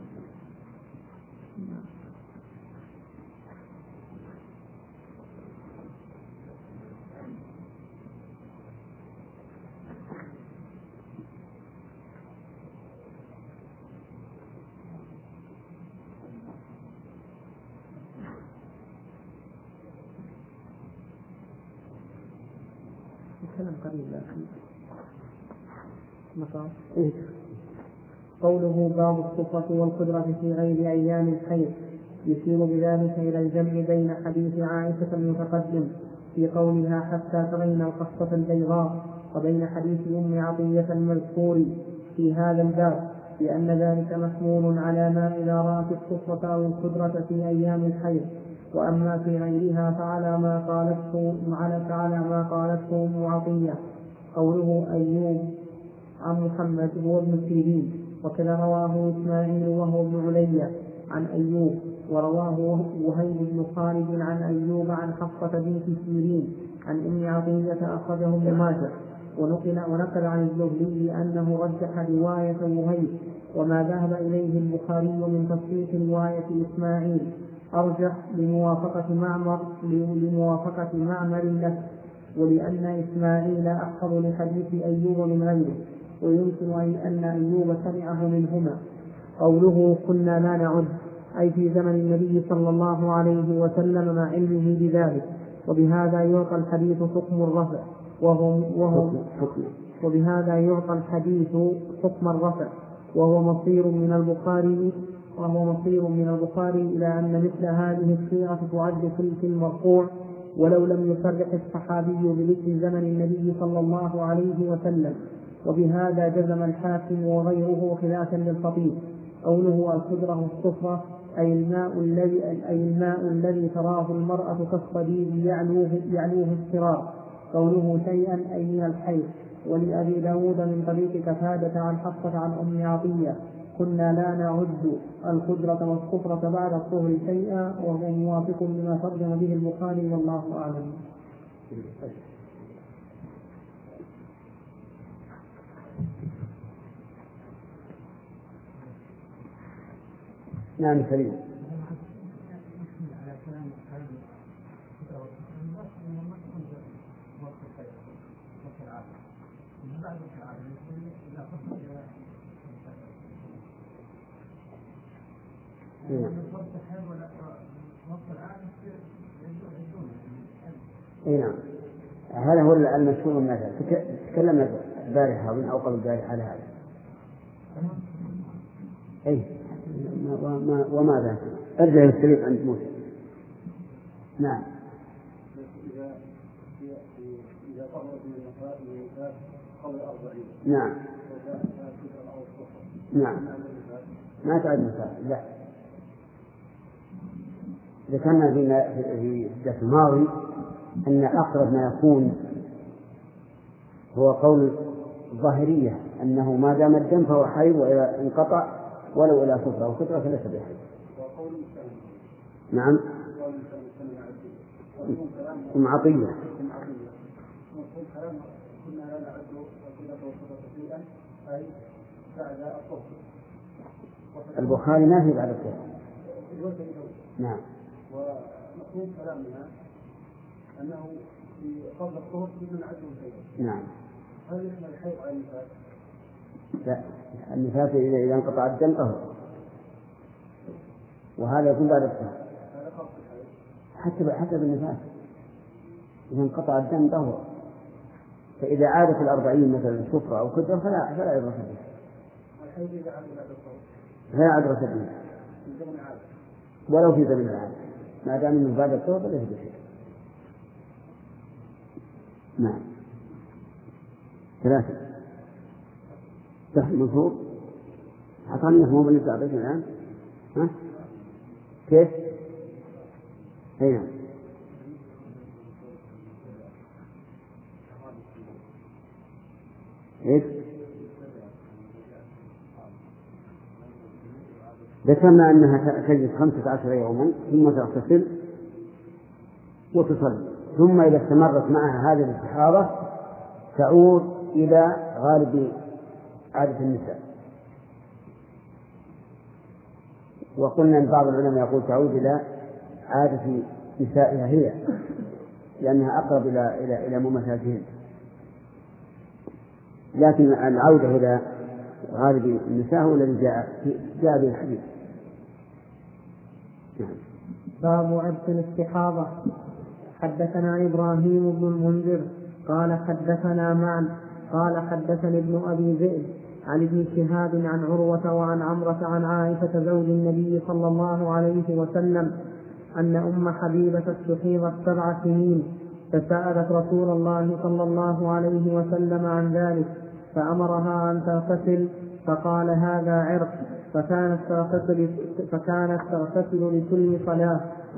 قوله باب السفرة والقدرة في غير أيام الحيض يشير بذلك إلى الجمع بين حديث عائشة المتقدم في قولها حتى ترين القصة البيضاء وبين حديث أم عطية المذكور في هذا الباب، لأن ذلك محمول على ما إذا رأت السفرة أو القدرة في أيام الحيض. وأما في غيرها فعلى ما قالته أم عطية. قوله أيوب عن محمد هو ابن سيرين، وكذا رواه إسماعيل وهو ابن علي عن أيوب، ورواه وهيب بن خالد عن أيوب عن حفصة بنت سيرين عن أم عطية أخرجه ابن ماجه. ونقل عن الزهري أنه رجح رواية وهيب، وما ذهب إليه البخاري من تصحيح رواية إسماعيل أرجح لموافقة معمر له، ولأن إسماعيل أحفظ لحديث أيوب من غيره، ويمكن أن أيوب سمعه منهما. قوله كنا لا نعد أي في زمن النبي صلى الله عليه وسلم مع علمه بذلك، وبهذا يعطى الحديث حكم الرفع وبهذا يعطى الحديث حكم الرفع، وهو مصير من البخاري إلى أن مثل هذه الصيغة تعد في المرفوع ولو لم يصرح الصحابي بذكر زمن النبي صلى الله عليه وسلم. وبهذا جزم الحاكم وغيره خلافا للخطيب. قوله الخضرة الصفرة أي الماء الذي تراه المرأة كالصديد يعلوه اضطرار. قوله شيئا أي من الحيض. ولأبي داود من طريق قتادة عن حفصة عن أم عطية كنا لا نعد الخضرة والصفرة بعد الطهر شيئا، وهو موافق لما ترجم به البخاري والله أعلم. نعم سليم. نعم هذا هو المشهور من هذا. تكلمنا البارحة أو قبل البارحة على هذا. أي وماذا أرجع السليم عند موسى. نعم نعم نعم ما تعد مسافة. لا ذكرنا في الدرس الماضي أن أقرب ما يكون هو قول الظاهرية أنه ما دام الدم فهو حيض، وإذا انقطع ولو إلى صفرة أو كترة فليس بحيض. نعم أم عطية البخاري ما في بعد الطهر. نعم ومفهوم كلامنا أنه في قبل الطهر بدون عدل شيء. نعم هل يشمل الحيض على النفاس؟ لا النفاس إذا انقطع الدم طهر، وهذا يكون بعد الطهر. هذا خاص بالحيض. حتى بالنفاس إذا انقطع الدم طهر، فإذا عادت 40 مثلا صفرة أو كترة فلا عبرة به. الحيض إذا عاد بعد الطهر لا عبرة به ولو في زمن العادة، ما دام انه بعد الطهر فليس بشيء. نعم 3 صح مفهوم. أعطاني مفهوم بالنسبة أعطيك الآن. ها كيف؟ هنا إيش ذكرنا أنها تجلس 15 يوما ثم تغتسل وتصلي، ثم إذا استمرت معها هذه الاستحاضة تعود إلى غالب عادة النساء. وقلنا أن بعض العلماء يقول تعود إلى عادة نسائها هي، لأنها أقرب إلى مماثلتهن، لكن العودة إلى غالب النساء هو الذي جاء به الحديث. باب عبث الاستحاضة. حدثنا إبراهيم بن المنذر قال حدثنا معن قال حدثني ابن أبي ذئب عن ابن شهاب عن عروة وعن عمرة عن عائشة زوج النبي صلى الله عليه وسلم أن أم حبيبة استحيضت 7 سنين، فسألت رسول الله صلى الله عليه وسلم عن ذلك فأمرها أن تغتسل، فقال هذا عرق، فكانت تغتسل لكل صلاة.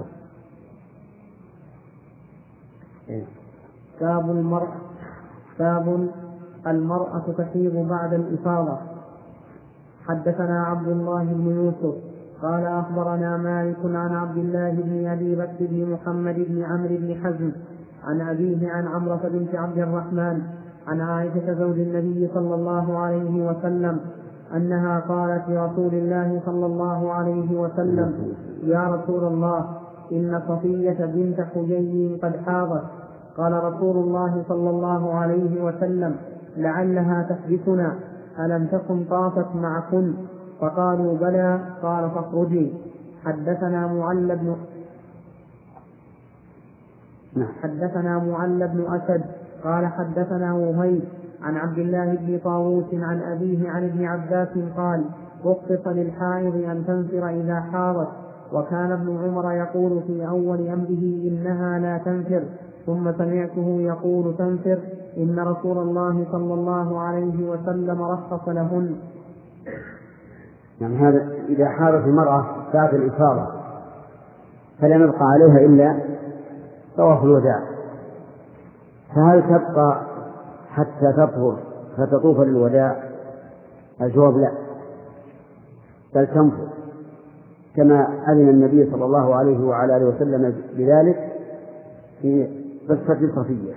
باب المرأة تحيض بعد الإفاضة. حدثنا عبد الله بن يوسف قال أخبرنا مالك عن عبد الله بن أبي بكر بن محمد بن عمرو بن حزم عن أبيه عن عمرة بنت عبد الرحمن عن عائشة زوج النبي صلى الله عليه وسلم أنها قالت لرسول الله صلى الله عليه وسلم يا رسول الله إن صفية بنت حيي قد حاضت. قال رسول الله صلى الله عليه وسلم لعلها تحدثنا، ألم تكن طافت معكن؟ فقالوا بلى. قال فاخرجي. حدثنا معل بن أسد قال حدثنا وهيب عن عبد الله بن طاووس عن أبيه عن ابن عباس قال رخص للحائض أن تنفر إذا حاضت، وكان ابن عمر يقول في أول أمره إنها لا تنفر، ثم سمعته يقول تنفر، إن رسول الله صلى الله عليه وسلم رخص لهن. يعني هذا إذا حاضت المرأة ساعة الإفاضة فلم يبقى عليها إلا طواف الوداع، فهل تبقى حتى تطهر فتطوف للوداع؟ الجواب لا، بل تنفر كما أذن النبي صلى الله عليه وعلى آله وسلم بذلك في قصة صفية.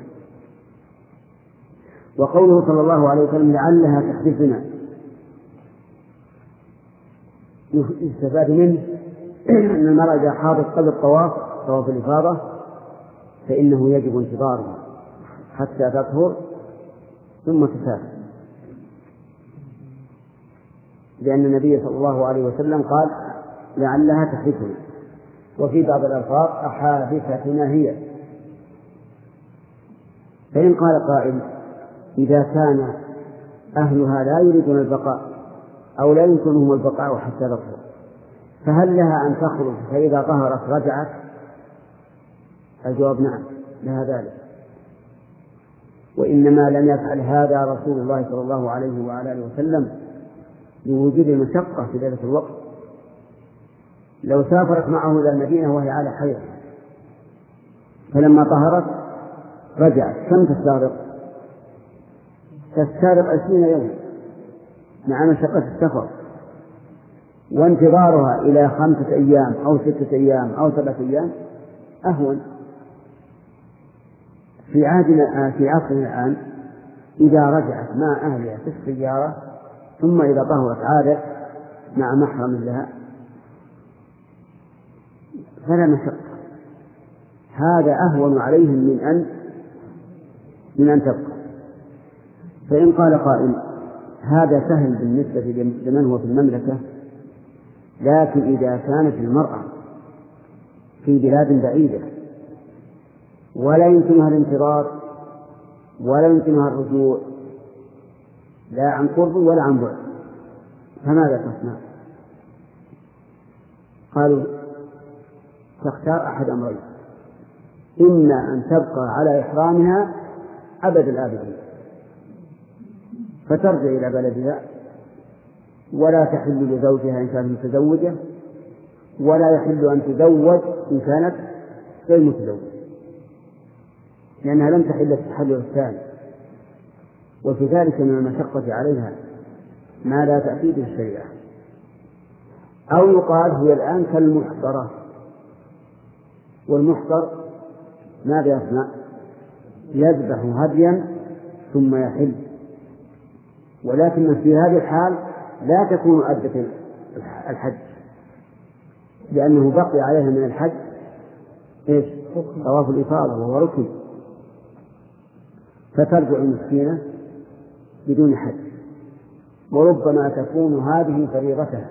وقوله صلى الله عليه وسلم لعلها تحدثنا يستفاد منه أن المرأة إذا حاضت قبل الطواف طواف الإفاضة فإنه يجب انتظارها حتى تطهر ثم تسافر، لأن النبي صلى الله عليه وسلم قال لعلها تحدثنا، وفي بعض الألفاظ أحادثتنا هي. فإن قال قائل إذا كان أهلها لا يريدون البقاء أو لا يمكنهم البقاء حتى تطهر فهل لها أن تخرج فإذا طهرت رجعت؟ الجواب نعم، لها ذلك، وإنما لم يفعل هذا رسول الله صلى الله عليه وعلى آله وسلم لوجود المشقة في ذلك الوقت. لو سافرت معه إلى المدينة وهي على حيض فلما طهرت رجعت كم تستغرق؟ تستغرق 20 يوم مع مشقة السفر، وانتظارها إلى 5 أيام أو 6 أيام أو 7 أيام أهون. في عصرنا الآن إذا رجعت مع أهلها في السيارة ثم إذا طهرت عادت مع محرم لها فلا مشقة، هذا أهون عليهم من أن تبقى. فإن قال قائل هذا سهل بالنسبة لمن هو في المملكة، لكن إذا كانت المرأة في بلاد بعيدة ولا يمكنها الانتظار ولا يمكنها الرجوع لا عن قرب ولا عن بعد فماذا تصنع؟ قالوا تختار أحد أمرين، إما أن تبقى على إحرامها أبد الآبدين فترجع إلى بلدها ولا تحل لزوجها إن كانت متزوجة، ولا يحل أن تزوج إن كانت غير متزوجة، لأنها لم تحل التحلل الثاني، وفي ذلك من المشقة عليها ما لا تأتي به الشريعة. أو يقال هي الآن كالمحصرة، والمحصر ماذا يصنع؟ يذبح هديا ثم يحل، ولكن في هذه الحال لا تكون أدت الحج، لأنه بقي عليها من الحج طواف الإفاضة وهو ركن، فترجع المسكينة بدون حج، وربما تكون هذه فريضتها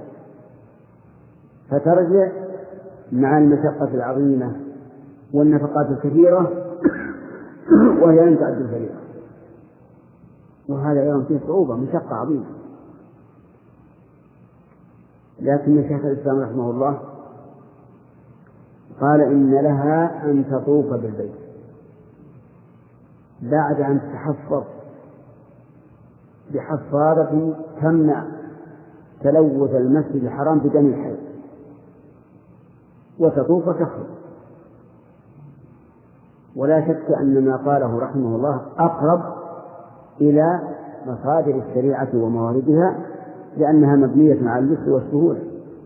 فترجع مع المشقة العظيمة والنفقات الكثيرة وهي لم تؤدي الفريضة، وهذا أيضا فيه صعوبة مشقة عظيمة. لكن شيخ الإسلام رحمه الله قال إن لها أن تطوف بالبيت بعد أن تتحفظ بحفاظة تمنع تلوث المسجد الحرام بدم الحي، وتطوف وتخرج. ولا شك أن ما قاله رحمه الله أقرب إلى مصادر الشريعة ومواردها، لأنها مبنية على اليسر والسهولة.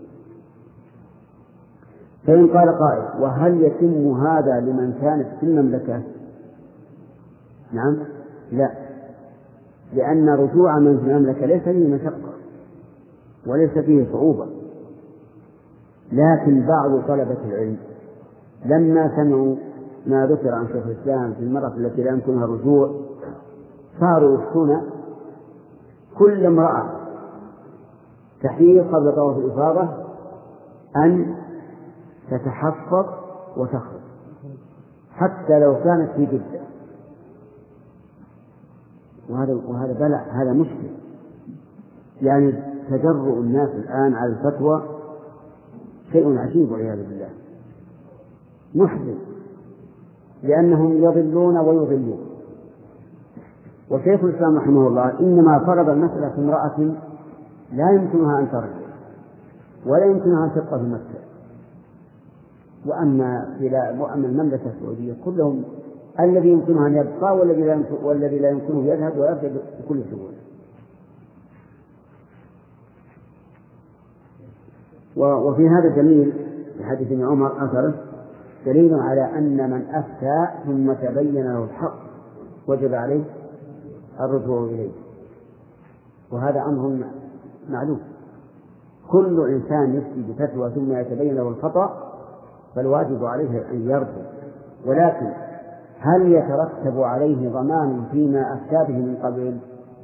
فإن قال قائل وهل يتم هذا لمن كانت في المملكة؟ نعم، لا، لأن رجوع من في المملكة ليس فيه مشقة وليس فيه صعوبة، لكن بعض طلبة العلم لما سمعوا ما ذكر عن شيخ الإسلام في المرأة التي لا يمكنها الرجوع صاروا يفتون كل امرأة تحيض قبل طواف الإفاضة أن تتحفظ وتخرج حتى لو كانت في جدة، وهذا بلاء، هذا مشكل. يعني تجرؤ الناس الآن على الفتوى شيء عجيب والعياذ بالله، محزن، لأنهم يضلون ويضلون. وشيخ الإسلام رحمه الله إنما فرض المسألة في امرأة لا يمكنها أن ترجع ولا يمكنها أن تبقى في مكة. وأما المملكة السعودية كلهم الذي يمكنه أن يبقى والذي لا يمكنه يذهب ويرجع بكل سهولة. وفي هذا دليل في حديث ابن عمر أثره دليل على أن من أفتى ثم تبين له الحق وجب عليه الرجوع إليه، وهذا أمر معلوم. كل إنسان يفتي بفتوى ثم يتبين له الخطأ فالواجب عليه أن يرجع، ولكن هل يترتب عليه ضمان فيما أفتى به من قبل؟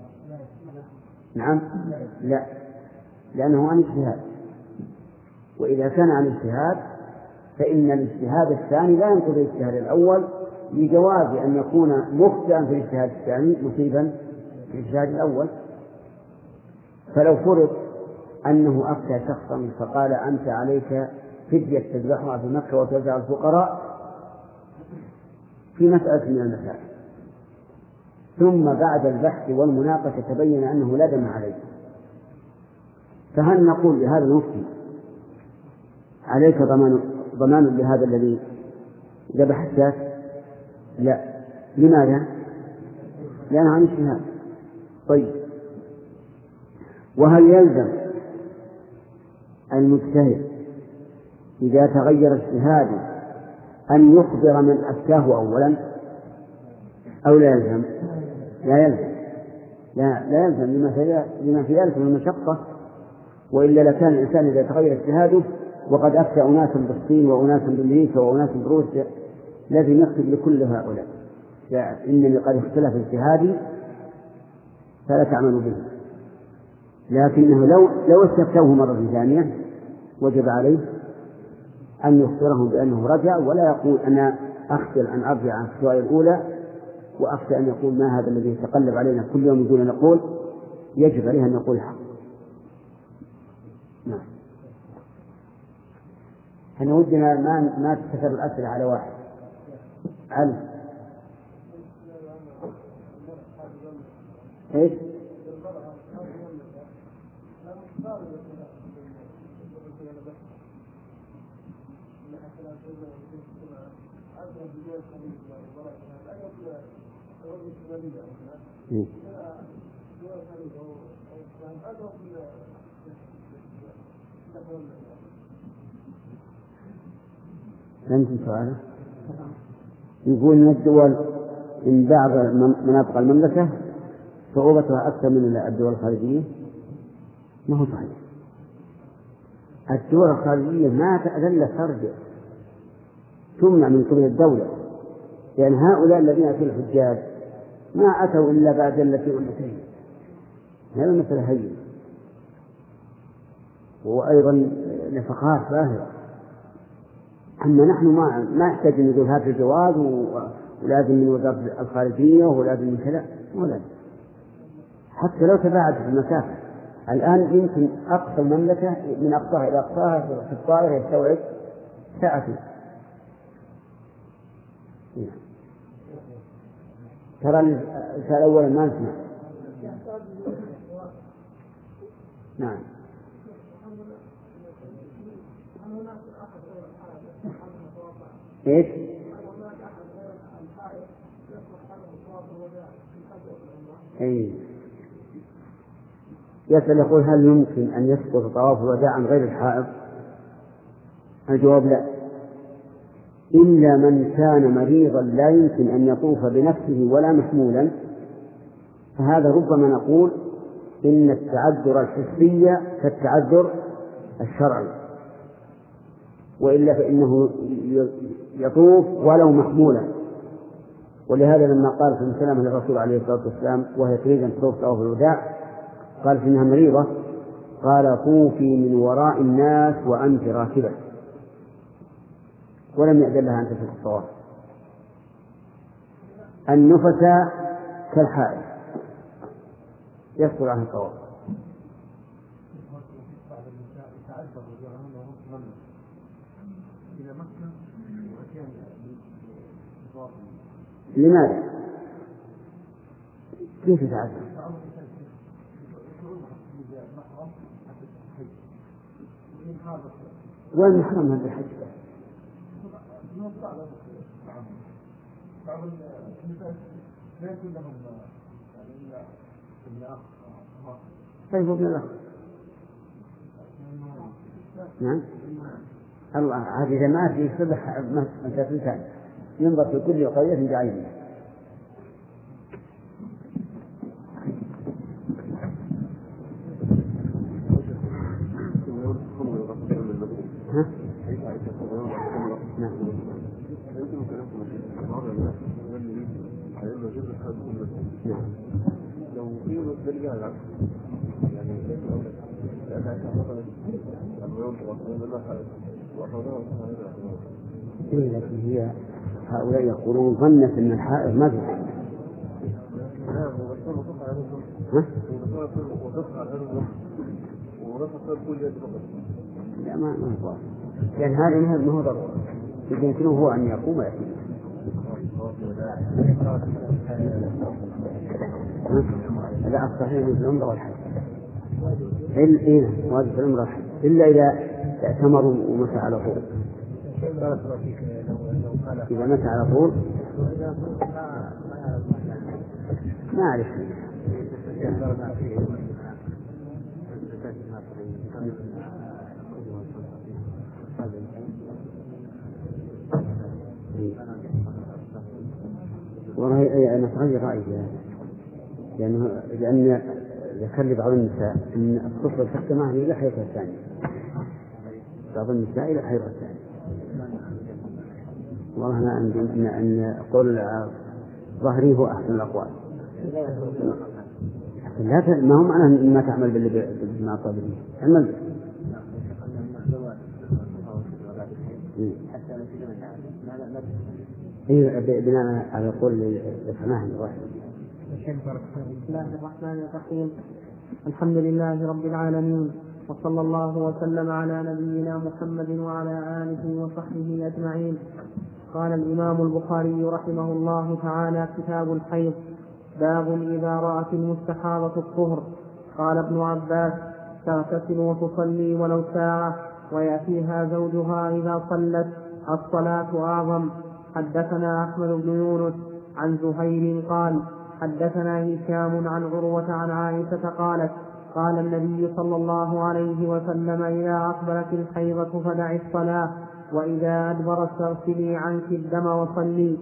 نعم، لا، لأنه عن اجتهاد، وإذا كان عن اجتهاد فإن الاجتهاد الثاني لا ينقض الاجتهاد الأول لجواز أن يكون مخطئا في الاجتهاد الثاني مصيبا في الاجتهاد الأول. فلو فرض أنه أفتى شخصا فقال أنت عليك فدية تذبحها في مكة وتوزع الفقراء في مسألة من المسائل، ثم بعد البحث والمناقشة تبين أنه لا دم عليه، فهل نقول لهذا المفتي عليك ضمان لهذا الذي ذبح الشاة؟ لا. لماذا؟ لأنه عن اجتهاد. طيب، وهل يلزم المجتهد إذا تغير اجتهاده أن يخبر من أفتاه أولا أو لا يلزم؟ لا يلزم، لا يلزم لما في ذلك من المشقة، وإلا لكان الإنسان إذا تغير اجتهاده وقد أفتى أناس بالصين وأناس بالأمريكا وأناس بروسيا لازم يكتب لكل هؤلاء إنني قد اختلف اجتهادي فلا تعملوا به. لكنه لو استفتوه مرة ثانية وجب عليه أن يخبرهم بأنه رجع، ولا يقول أنا أخجل أن أرجع عن السؤال الأولى وأخشى أن يقول ما هذا الذي يتقلب علينا كل يوم يقول نقول. يجب عليه أن يقول الحق. نعم. احنا ودنا ما تكثر الأسئلة على واحد. علي ايش؟ فهمت سؤاله؟ يقول من الدول من بعض مناطق المملكة صعوبتها أكثر من الدول الخارجية. ما هو صحيح. الدول الخارجية ما تأذن ترجع تمنع من قبل الدولة، لأن هؤلاء الذين أتوا الحجاج ما أتوا إلا بعد التي هذا مثل هين، وأيضا نفقات باهظة. أما نحن ما يحتاج أن نقول هذا الجواز ولازم من وزارة الخارجية ولازم من كذا، ولا حتى لو تباعد في المسافة. الآن يمكن أقصى المملكة من أقصاها إلى أقصاها في الطائرة يستوعب ساعتين. ترى الرسالة أولا ما نسمع. نعم. إيش؟ أي. يسأل يقول هل يمكن أن يسقط طواف الوداع عن غير الحائض؟ الجواب لا، إلا من كان مريضا لا يمكن أن يطوف بنفسه ولا محمولا، فهذا ربما نقول إن التعذر الحسي كالتعذر الشرعي، وإلا فإنه يطوف ولو محمولا. ولهذا لما قال صلى الله عليه وسلم للرسول عليه الصلاة والسلام وهي تريد أن تطوف طواف الوداع قال إنها مريضة، قال طوفي من وراء الناس وأنت راكبة، ولم يأذن لها أن تفعل الطواف. النفس كالحائض يسقط عنه الطواف. لماذا؟ كيف يتعذر؟ وين محرم هذا الحج؟ طيب ابن الأخ. نعم. الله هذه جماعات يصبح مسافة ينظر في كل قرية بعينها. لكن هي هؤلاء يقولون ظنت أن الحائض ما في حاجة. لا ما هو، لأن هذا ما هو ضروري، يمكنه هو أن يقوم ويأتي. هذا الصحيح في العمرة والحج، واجب في العمرة والحج إلا إذا اعتمروا ومسى على طول. إذا مسى على طول ما أعرف. والله أنا صحيح رأيي لأن ذكر لي بعض النساء أن الطفل تحت معه إلى حيث الثانية، بعض النساء إلى حيث الثانية. والله أنا عندي أن قول ظهري هو أحسن الأقوال، ما هو معناه ما تعمل بالماء الطبيعي، تعمل بناء على قول السماح الواحد. بسم الله الرحمن الرحيم. الحمد لله رب العالمين، وصلى الله وسلم على نبينا محمد وعلى آله وصحبه أجمعين. قال الإمام البخاري رحمه الله تعالى: كتاب الحيض. باب إذا رأت المستحاضة الطهر. قال ابن عباس: تغتسل وتصلي ولو ساعة، ويأتيها زوجها إذا صلت، الصلاة أعظم. حدثنا أحمد بن يونس عن زهير قال: حدثنا هشام عن عروة عن عائشة قالت: قال النبي صلى الله عليه وسلم: إذا أقبلت الحيضة فدعي الصلاة، وإذا أدبرت فاغسلي عنك الدم وصلي.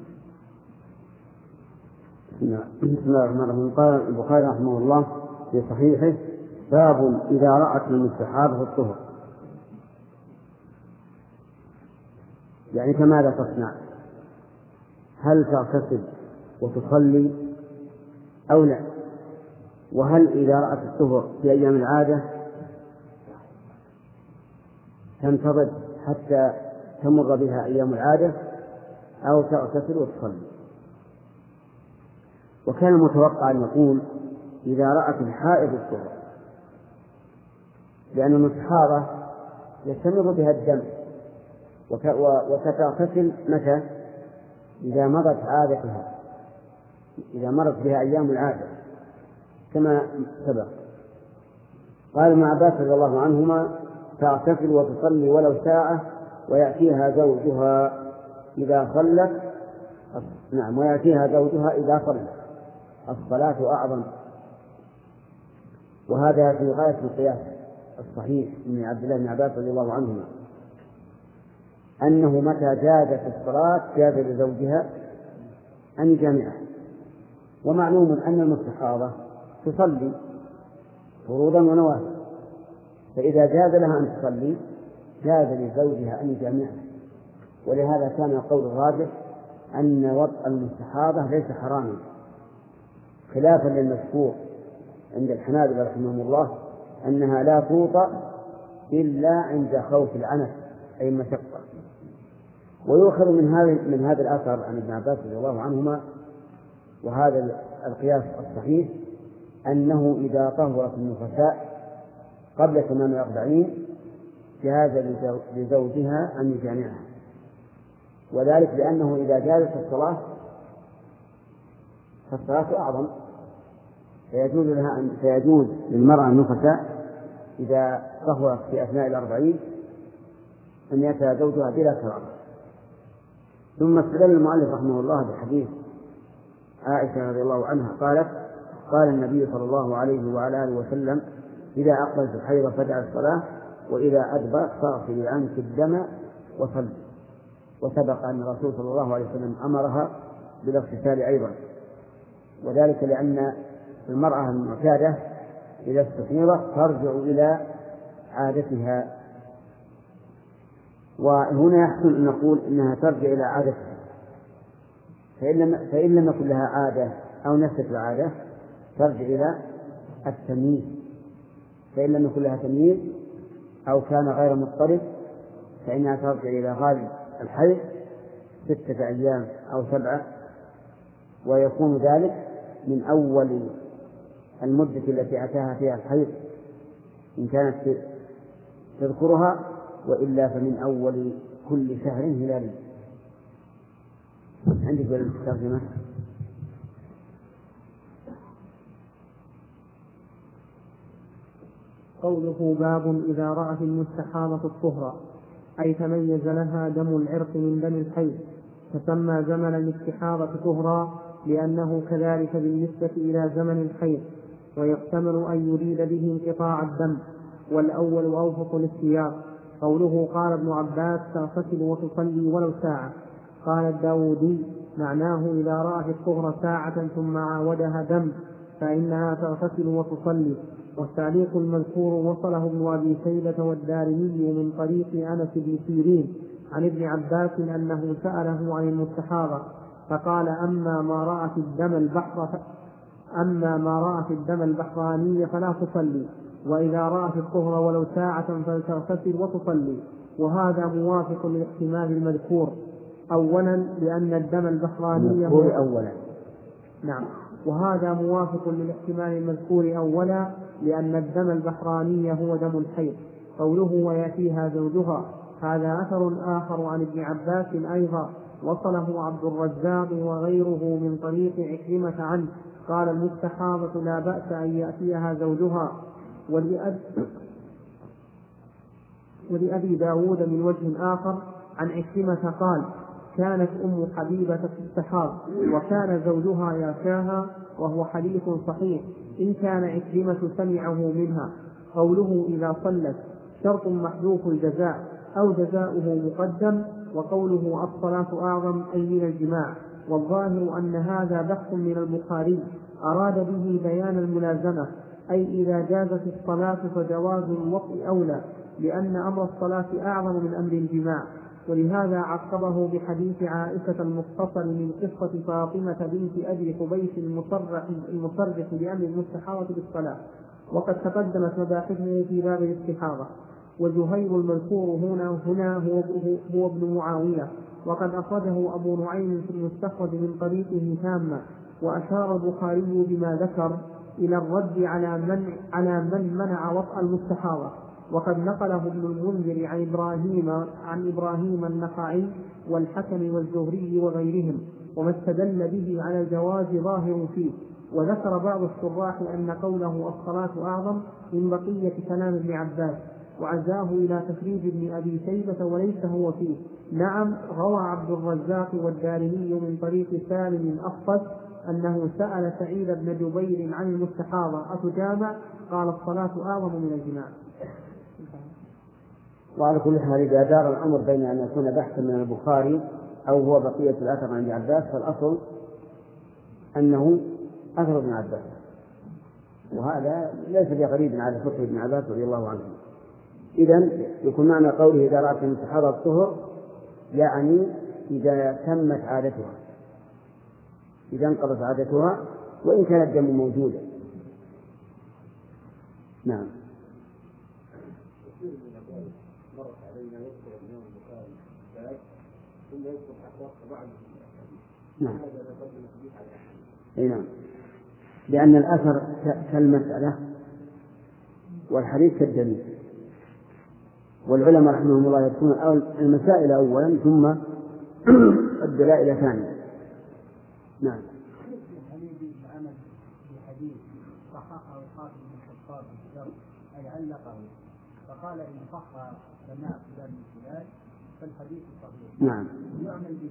بسم الله الرحمن الرحيم. قال البخاري رحمه الله في صحيحه: باب إذا رأت المستحاضة الطهر. يعني فماذا تصنع؟ هل تغتسل وتصلي أو لا؟ وهل إذا رأت الطهر في أيام العادة تنتظر حتى تمر بها أيام العادة أو تغتسل وتصلي؟ وكان المتوقع أن يقول إذا رأت الحائض الطهر، لأن المستحاضة يستمر بها الدم وستغتسل متى؟ إذا مضت عادتها، إذا مرت بها أيام العادة كما سبق. قال ابن عباس رضي الله عنهما: تغتسل وتصلي ولو ساعة، ويأتيها زوجها إذا صلت. نعم، ويأتيها زوجها إذا صلت، الصلاة أعظم. وهذا في غاية القياس الصحيح من عبد الله بن عباس رضي الله عنهما، أنه متى جازت الصلاة جاز لزوجها أن يجامعها. ومعلوم أن المستحاضة تصلي فروضا ونوافل، فإذا جاز لها أن تصلي جاز لزوجها أن يجامعها. ولهذا كان القول الراجح أن وطء المستحاضة ليس حراما، خلافا للمشهور عند الحنابلة رحمهم الله أنها لا توطأ إلا عند خوف العنف أي المشقة. ويؤخذ من هذا الأثر عن ابن عباس رضي الله عنهما، وهذا القياس الصحيح، أنه إذا طهرت النفساء قبل تمام 40 جاز لزوجها أن يجامعها، وذلك لأنه إذا جازت الصلاة فالصلاة أعظم، فيجوز للمرأة النفساء إذا طهرت في أثناء 40 أن يأتي زوجها بلا كراهة. ثم استدل المؤلف رحمه الله بحديث عائشة رضي الله عنها قالت: قال النبي صلى الله عليه وعلى آله وسلم: إذا أقبلت الحيض فدع الصلاة، وإذا أدبرت فاغسلي عنك الدم وصلي. وسبق أن الرسول صلى الله عليه وسلم أمرها بالاغتسال أيضا، وذلك لأن المرأة المعتادة إذا استحيضت ترجع إلى عادتها، وهنا يحسن أن نقول إنها ترجع إلى عادتها، فإن لم يكن لها عادة أو نفس العادة ترجع إلى التمييز، فإن لم يكن لها تمييز أو كان غير مضطرب فإنها ترجع إلى غالب الحيض 6 أيام أو 7، ويكون ذلك من أول المدة التي أتاها فيها الحيض إن كانت تذكرها، وإلا فمن أول كل شهر هلالي. عندك بالترجمة؟ قوله: باب إذا رأت المستحاضة الطهر، أي تميز لها دم العرق من دم الحيض، فسمى زمن الاستحاضة طهرا لأنه كذلك بالنسبة إلى زمن الحيض، ويحتمل أن يريد به انقطاع الدم، والأول أوفق للسياق. قوله: قال ابن عباس: تغتسل وتصلي ولو ساعة. قال الداودي: معناه إذا رأت الطهر ساعة ثم عاودها دم فإنها تغتسل وتصلي. والتعليق المذكور وصله ابن أبي شيبة والدارمي من طريق أنس بن سيرين عن ابن عباس أنه سأله عن المستحاضة فقال: أما ما رأت الدم البحراني فلا تصلي، وإذا رأت الطهر ولو ساعة فلتغتسل وتصلي. وهذا موافق للاحتمال المذكور أولا لأن الدم البحراني وهذا موافق للاحتمال المذكور أولا لأن الدم البحراني هو دم الحيض. قوله: ويأتيها زوجها، هذا أثر آخر عن ابن عباس أيضا وصله عبد الرزاق وغيره من طريق عكرمة عنه قال: المستحاضة لا بأس أن يأتيها زوجها. ولأبي داود من وجه آخر عن عكرمة قال: كانت أم حبيبة تستحاض وكان زوجها يغشاها، وهو حديث صحيح إن كان عكرمة سمعه منها. قوله: إذا صلت شرط محذوف الجزاء أو جزاؤه مقدم. وقوله: الصلاة أعظم أي من الجماع. والظاهر أن هذا بحث من البخاري أراد به بيان الملازمة، أي إذا جازت الصلاة فجواز الوطء أولى، لأن أمر الصلاة أعظم من أمر الجماع. ولهذا عقبه بحديث عائشة المختصر من قصة فاطمة بنت أبي حبيش المصرح بأمر المستحاضة بالصلاة، وقد تقدمت مباحثه في باب الاستحاضة. وزهير المذكور هنا هو ابن معاوية، وقد أخرجه أبو نعيم في المستخرج من طريقه تامة. وأشار البخاري بما ذكر إلى الرد على من منع وطأ المستحاضة، وقد نقله ابن المنذر عن إبراهيم النخعي والحكم والزهري وغيرهم، وما استدل به على الجواز ظاهر فيه. وذكر بعض الشراح أن قوله الصلاة أعظم من بقية كلام ابن عباس، وعزاه إلى تخريج ابن أبي شيبة وليس هو فيه. نعم، روى عبد الرزاق والدارمي من طريق سالم الأخفش أنه سأل سعيد بن جبير عن المستحاضة: أتجامع؟ قال: الصلاة أعظم من الجماع. وعلى كل حال إذا دار الأمر بين أن يكون بحثا من البخاري أو هو بقية الأثر عن ابن عباس فالأصل أنه أثر ابن عباس، وهذا ليس بغريب على فقه ابن عباس رضي الله عنه. إذن يكون معنى قوله إذا رأت المستحاضة الطهر يعني إذا تمت عادتها، إذا انقضت عادتها وإن كان الدم موجودا. نعم. مرت علينا يذكر الإمام البخاري ثم يذكر أحوال بعد. نعم. نعم. لأن الأثر كالمسألة والحديث كالدليل، والعلماء رحمهم الله يذكرون المسائل أولا ثم الدلائل ثانيا. نعم. صححه الحافظ بن الخطاب بالشرط أي علقه فقال إن صح سماع فلان من فلان فالحديث صحيح. نعم. يعمل به؟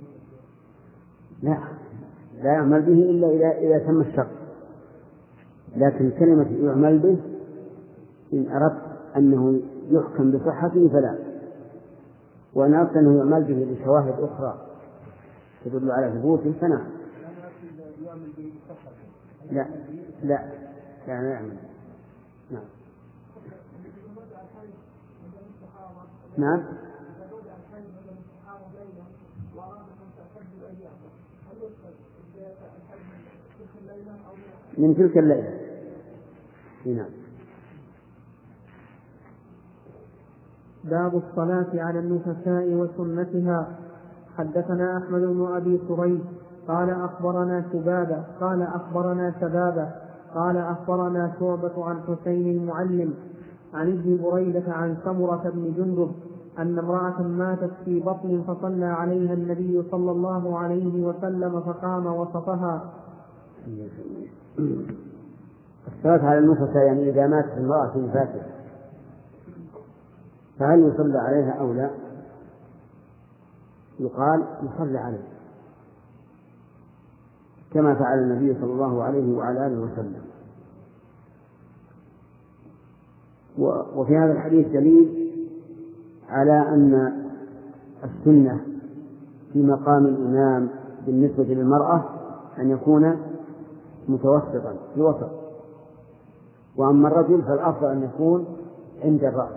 لا يعمل به إلا إذا تم الشرط، لكن كلمة يعمل به إن أردت أنه يحكم بصحته فلا، وإن أردت أنه يعمل به لشواهد أخرى تدل على ثبوته فنعم. لا لا لا يعمل. نعم. نعم. من تلك الليلة. نعم. باب الصلاة على النفساء وسنتها. حدثنا أحمد بن أبي سريج قال أخبرنا شبابة قال أخبرنا شبابة قال أخبرنا شعبة عن حسين المعلم عن ابن بريدة عن سمرة بن جندب أن امرأة ماتت في بطن فصلى عليها النبي صلى الله عليه وسلم فقام وصفها. الصلاة على النفساء يعني إذا ماتت المرأة في نفاسها فهل يصلى عليها أو لا؟ يقال يصلى عليها كما فعل النبي صلى الله عليه وعلى آله وسلم. وفي هذا الحديث دليل على أن السنة في مقام الإمام بالنسبة للمرأة أن يكون متوسطا في وسط، وأما الرجل فالأفضل أن يكون عند الرأس.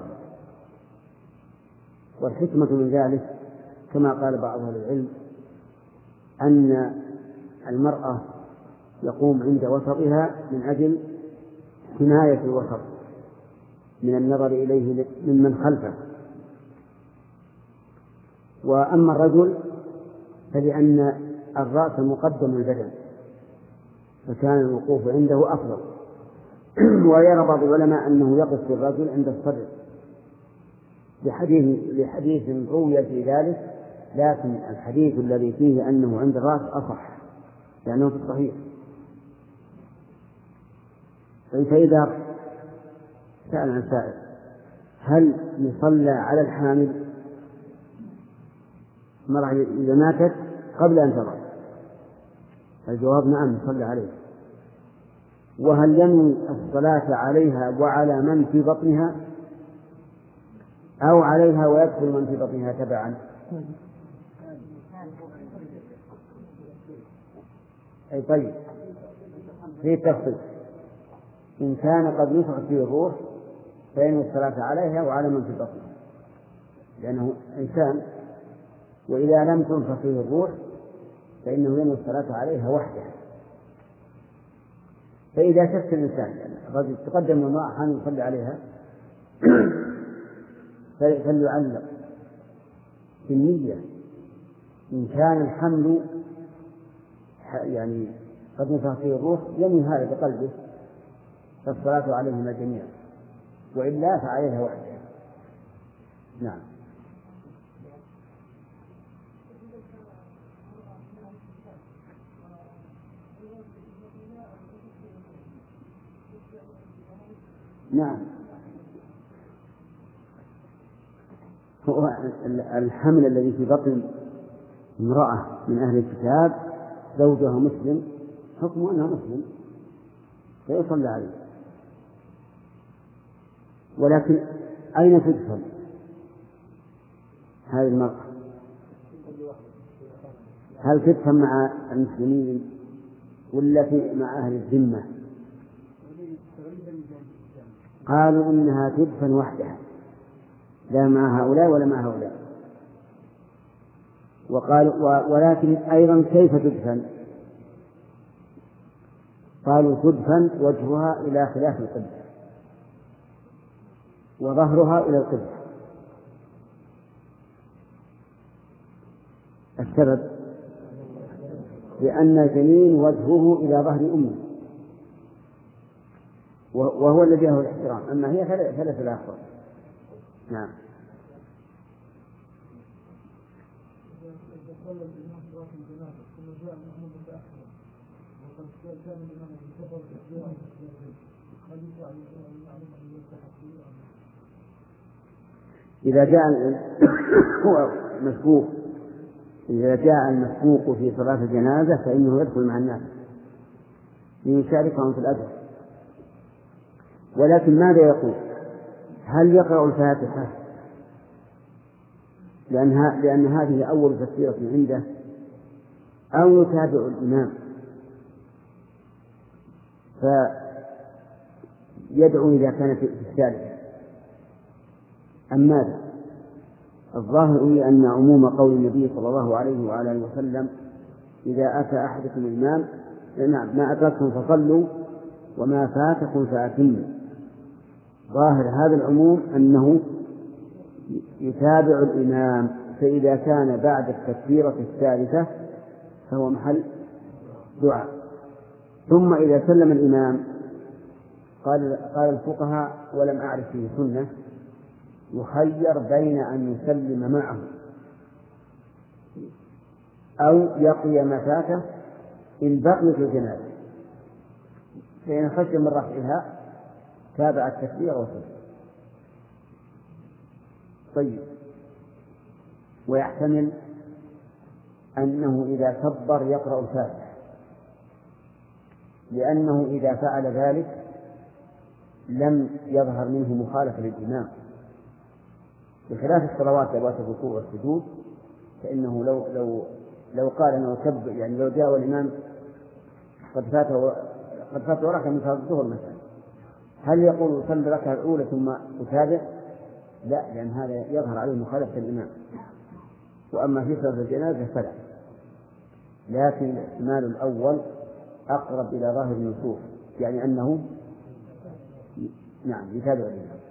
والحكمة من ذلك كما قال بعض أهل العلم أن المرأة يقوم عند وسطها من أجل حماية الوسط من النظر إليه ممن خلفه، وأما الرجل فلأن الرأس مقدم البدن فكان الوقوف عنده أفضل. ويرى بعض العلماء أنه يقف الرجل عند الصدر لحديث روي في ذلك، لكن الحديث الذي فيه أنه عند الرأس أصح لأنه في الصحيح. فإذا سأل عن سائل هل يصلى على الحامل مرة إذا ماتت قبل أن تضع؟ الجواب نعم يصلى عليها. وهل ينوي الصلاة عليها وعلى من في بطنها أو عليها ويدخل من في بطنها تبعا؟ أي طيب في التفصيل إن كان قد نفخ فيه الروح فينوي الصلاة عليها وعلى من في بطنها لأنه إنسان، وإذا لم تنفخ فيه الروح فإنه ينوي الصلاة عليها وحدها. فإذا شك الإنسان يعني الرجل تقدم المرأة حان يصلي عليها فليعلق بالنية إن كان الحمل يعني قد نفخ فيه الروح ينوي هذا بقلبه فالصلاة عليهما جميعا، وإلا فعليها وحدها. نعم. نعم. هو الحمل الذي في بطن امرأة من أهل الكتاب زوجها مسلم حكمه أنه مسلم فيصلى عليه، ولكن أين تدخل هذه المرأة؟ هل تدخل مع المسلمين ولا مع أهل الذمة؟ قالوا إنها تدفن وحدها لا مع هؤلاء ولا مع هؤلاء. وقالوا ولكن أيضا كيف تدفن؟ قالوا تدفن وجهها إلى خلاف القبلة وظهرها إلى القبلة. السبب لأن الجنين وجهه إلى ظهر أمه وهو الذي له الاحترام، أما هي فليس لها حرمة. نعم. إذا جاء المسبوق في صلاة الجنازة فإنه يدخل مع الناس ليشاركهم في الأجر، ولكن ماذا يقول؟ هل يقرأ الفاتحة لأن هذه أول تكبيرة عنده، أو يتابع الإمام فيدعو إذا كان في الثالثة، أم ماذا؟ الظاهر أن عموم قول النبي صلى الله عليه وعلى آله وسلم إذا أتى أحدكم الإمام ما أدركتم فصلوا وما فاتكم فأتموا، ظاهر هذا العموم أنه يتابع الإمام، فإذا كان بعد التكبيرة الثالثة فهو محل دعاء. ثم إذا سلم الإمام قال الفقهاء ولم أعرف فيه سنة يخير بين أن يسلم معه أو يقي ما فاته إن بقي في الجنازة، فإن خشي من رفعها تابع التكبير وسلم. طيب، ويحتمل أنه إذا كبر يقرأ الفاتحة، لأنه إذا فعل ذلك لم يظهر منه مخالفة للإمام، بخلاف الصلوات ذوات الركوع والسجود، فإنه لو قال أنه كبر، يعني لو جاء الإمام قد فاته ركعة من صلاة الظهر مثلا، هل يقول صلي الركعة الأولى ثم أتابع؟ لا، لأن هذا يظهر عليه مخالفة الإمام. وأما في صلاة الجنازة فلا، لكن الاحتمال الأول أقرب إلى ظاهر النصوص، يعني أنه يتابع الإمام.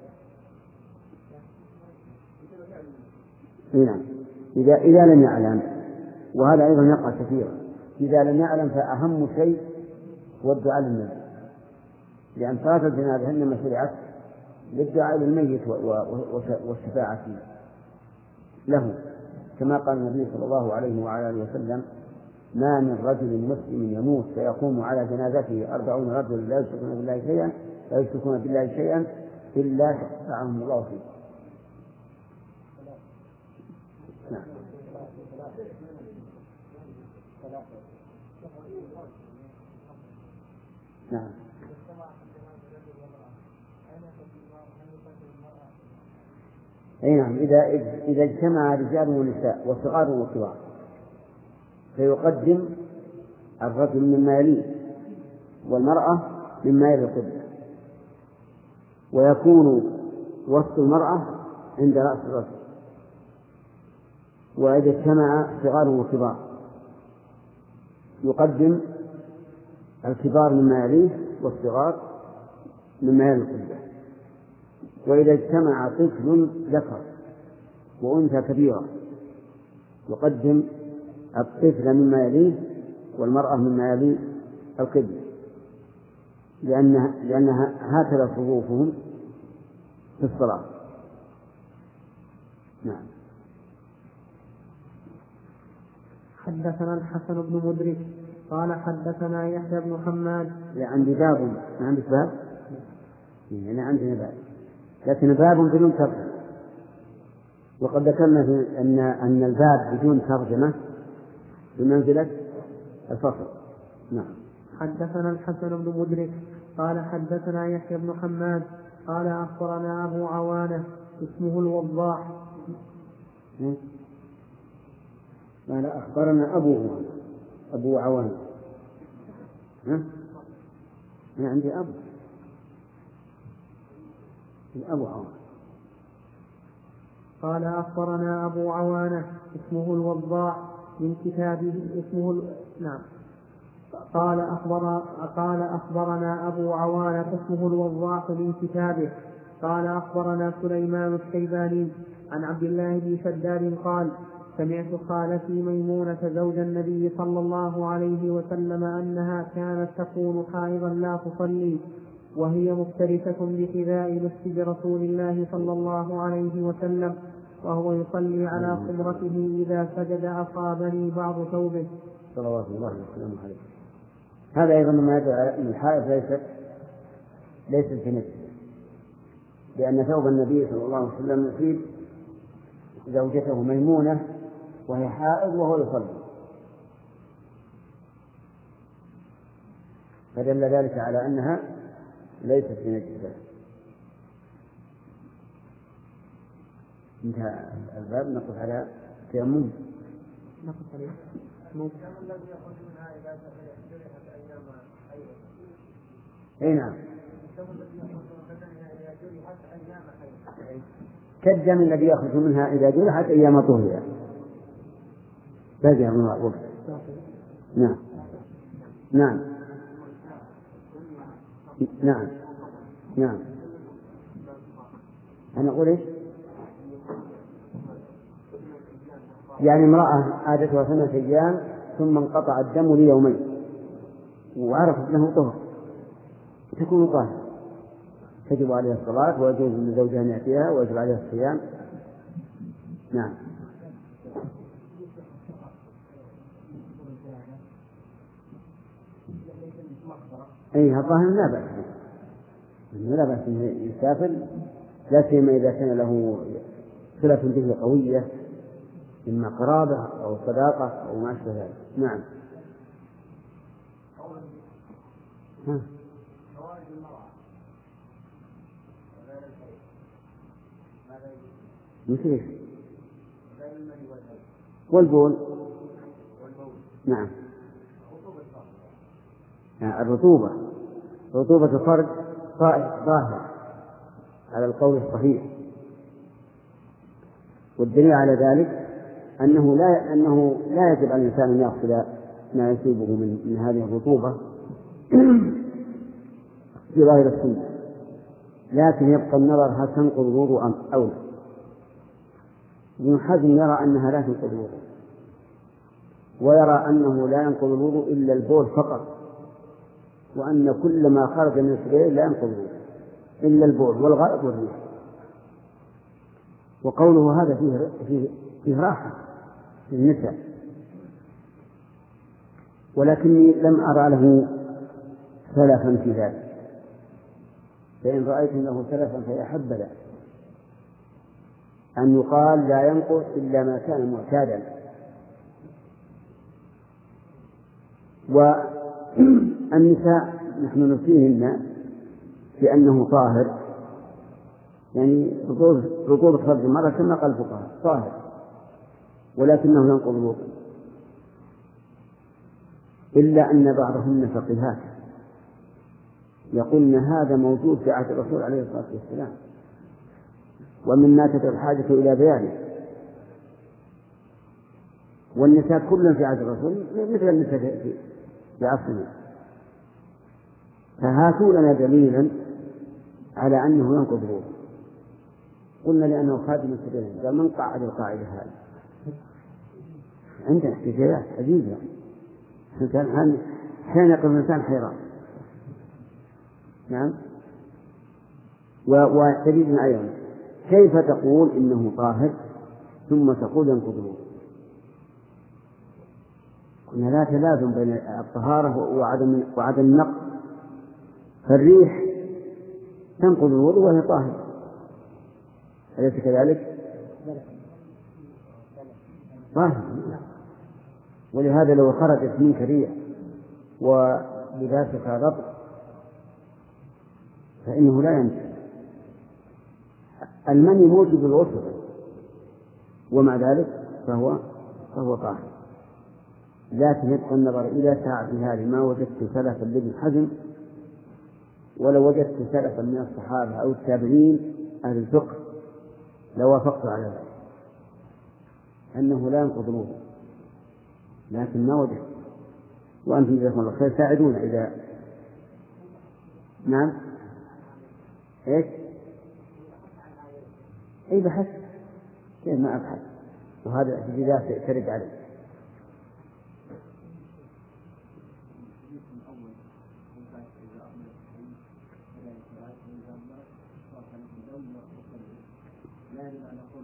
نعم، إذا لم يعلم، وهذا أيضا يقع كثيرا، إذا لم يعلم فأهم شيء هو الدعاء للنبي، لأن صلاة الجنازة إنما شرعت للدعاء للميت والشفاعة له، كما قال النبي صلى الله عليه وعلى آله وسلم: ما من رجل مسلم يموت فيقوم على جنازته 40 رجل لا يشركون بالله شيئا إلا شفعهم الله فيه. نعم. نعم. أي نعم، إذا اجتمع رجال ونساء وصغار وكبار فيقدم الرجل مما يليه والمرأة مما يلي القبلة، ويكون وسط المرأة عند رأس الرجل. وإذا اجتمع صغار وكبار يقدم الكبار مما يليه والصغار مما يلي القبلة. وإذا اجتمع طفل ذكر وأنثى كبيرة يقدم الطفل مما يليه والمرأة مما يلي القبلة، لأنها هكذا صفوفهم في الصلاة. نعم. حدثنا الحسن بن مدرك قال حدثنا يحيى بن حماد. عندي باب، ما عندك باب؟ يعني عندنا باب، لكن باب بدون ترجمة، وقد ذكرنا أن الباب بدون ترجمة بمنزلة الفصل. نعم. حدثنا الحسن بن مدرك قال حدثنا يحيى بن حماد قال أخبرنا أبو عوانة اسمه الوضاح. قال أخبرنا أبو عوانة. أنا عندي أبو عوانة. قال أخبرنا أبو عوانة اسمه الوضاح من كتابه نعم. قال أخبرنا أبو عوانة اسمه الوضاح من كتابه. قال أخبرنا سليمان الشيباني عن عبد الله بن شداد قال: سمعت خالتي ميمونة زوج النبي صلى الله عليه وسلم أنها كانت تكون حائضا لا تصلي، وهي مفترسة بحذاء مسجد رسول الله صلى الله عليه وسلم، وهو يصلي على خمرته إذا سجد أصابني بعض ثوبه صلوات الله وسلامه عليه. هذا أيضا ما يدل على أن الحائض ليست بنجس، لأن ثوب النبي صلى الله عليه وسلم يصيب زوجته ميمونة وهي حائض وهو يصلي، فدل ذلك على أنها ليست بنجسة. انتهى الباب. نقف على تيمم. نقف عليه. اي نعم، كالدم الذي يخرج منها إذا جرحت أيام طهرها تجاه من وقت. نعم نعم نعم نعم. أنا أقول إيش؟ يعني امرأة عادتها 8 أيام ثم انقطع الدم ليومين وعرفت أنه طهر تكون طاهرة، تجب عليها الصلاة ويجوز لزوجها أن يأتيها ويجب عليها الصيام. نعم. أي الظاهر لا بأس، لا بأس أن يسافر، لا سيما إذا كان له صلة به قوية إما قرابة أو صداقة أو ما أشبه ذلك. نعم. مثل والبول. نعم. الرطوبة، رطوبة الفرج ظاهر على القول الصحيح، والدليل على ذلك أنه لا يجب على الإنسان أن يغسل ما يصيبه من هذه الرطوبة في ظاهر السنة، لكن يبقى النظر هل تنقض الوضوء أو لا. ابن حزم يرى أنها لا تنقض الوضوء، ويرى أنه لا ينقض الوضوء إلا البول فقط، وأن كل ما خرج من السبيل لا ينقض الوضوء إلا البول والغائط والريح. وقوله هذا فيه راحة للنساء، ولكني لم أرى له سلفا في ذلك، فإن رأيت له سلفا فيحب له أن يقال لا ينقض إلا ما كان معتادا. والنساء نحن نفيهن بأنه طاهر، يعني رطوبة فرج المرأة كما قال الفقهاء طاهر، ولكنه ينقض الوضوء، إلا أن بعضهن فقيهات يقولن هذا موجود في عهد الرسول عليه الصلاة والسلام، ومن ما تدعو الحاجة إلى بيانه. والنساء كلهم في عهد الرسول مثل النساء في عصرنا، فهاتوا لنا دليلا على أنه ينقض الوضوء. قلنا لأنه خادم السبيل، قال من قاعد القاعدة هذه؟ عندنا احتجاجات عجيبة، حين يقف الإنسان حيران. نعم. ودليل أيضا كيف تقول إنه طاهر ثم تقول ينقض الوضوء؟ قلنا لا تلازم بين الطهارة وعدم النقض، فالريح تنقض الوضوء وهي طاهرة، أليس كذلك؟ طاهر. ولهذا لو خرجت منك ريح ولباسك رطب فإنه لا ينجس. المني موجب الغسل، ومع ذلك فهو طاهر. لكن يبقى النظر إلى ساعة هذه ما وجدت سلفا لابن حزم، ولو وجدت سلفا من الصحابة أو التابعين أهل الفقه لوافقت على ذلك أنه لا ينقض الوضوء، لكن ما وجدت. وأنتم جزاكم الله خير ساعدونا إذا نعم. إيش؟ أي بحث كيف ما أبحث، وهذا الاعتدادات ترد عليه.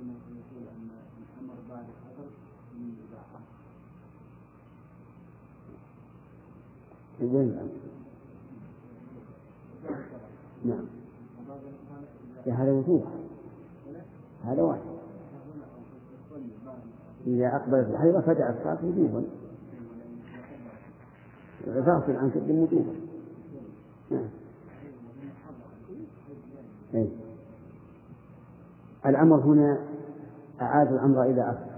يقول أن الأمر بعد الحظر من الإباحة. نعم. هذا وجوب، هذا واحد. إذا أقبلت الحيضة فدع الصلاة وجوبا، فاغسل عنك الدم وجوبا. نعم. الأمر هنا أعاد الأمر إلى أصل،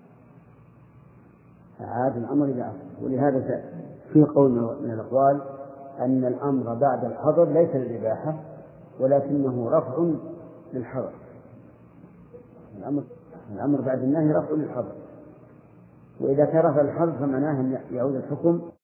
أعاد الأمر إلى أصل. ولهذا في قول من الأقوال أن الأمر بعد الحظر ليس للإباحة ولكنه رفع للحظر. الأمر بعد النهي رفع للحظر، وإذا كان رفع الحظر فمعناه أن يعود الحكم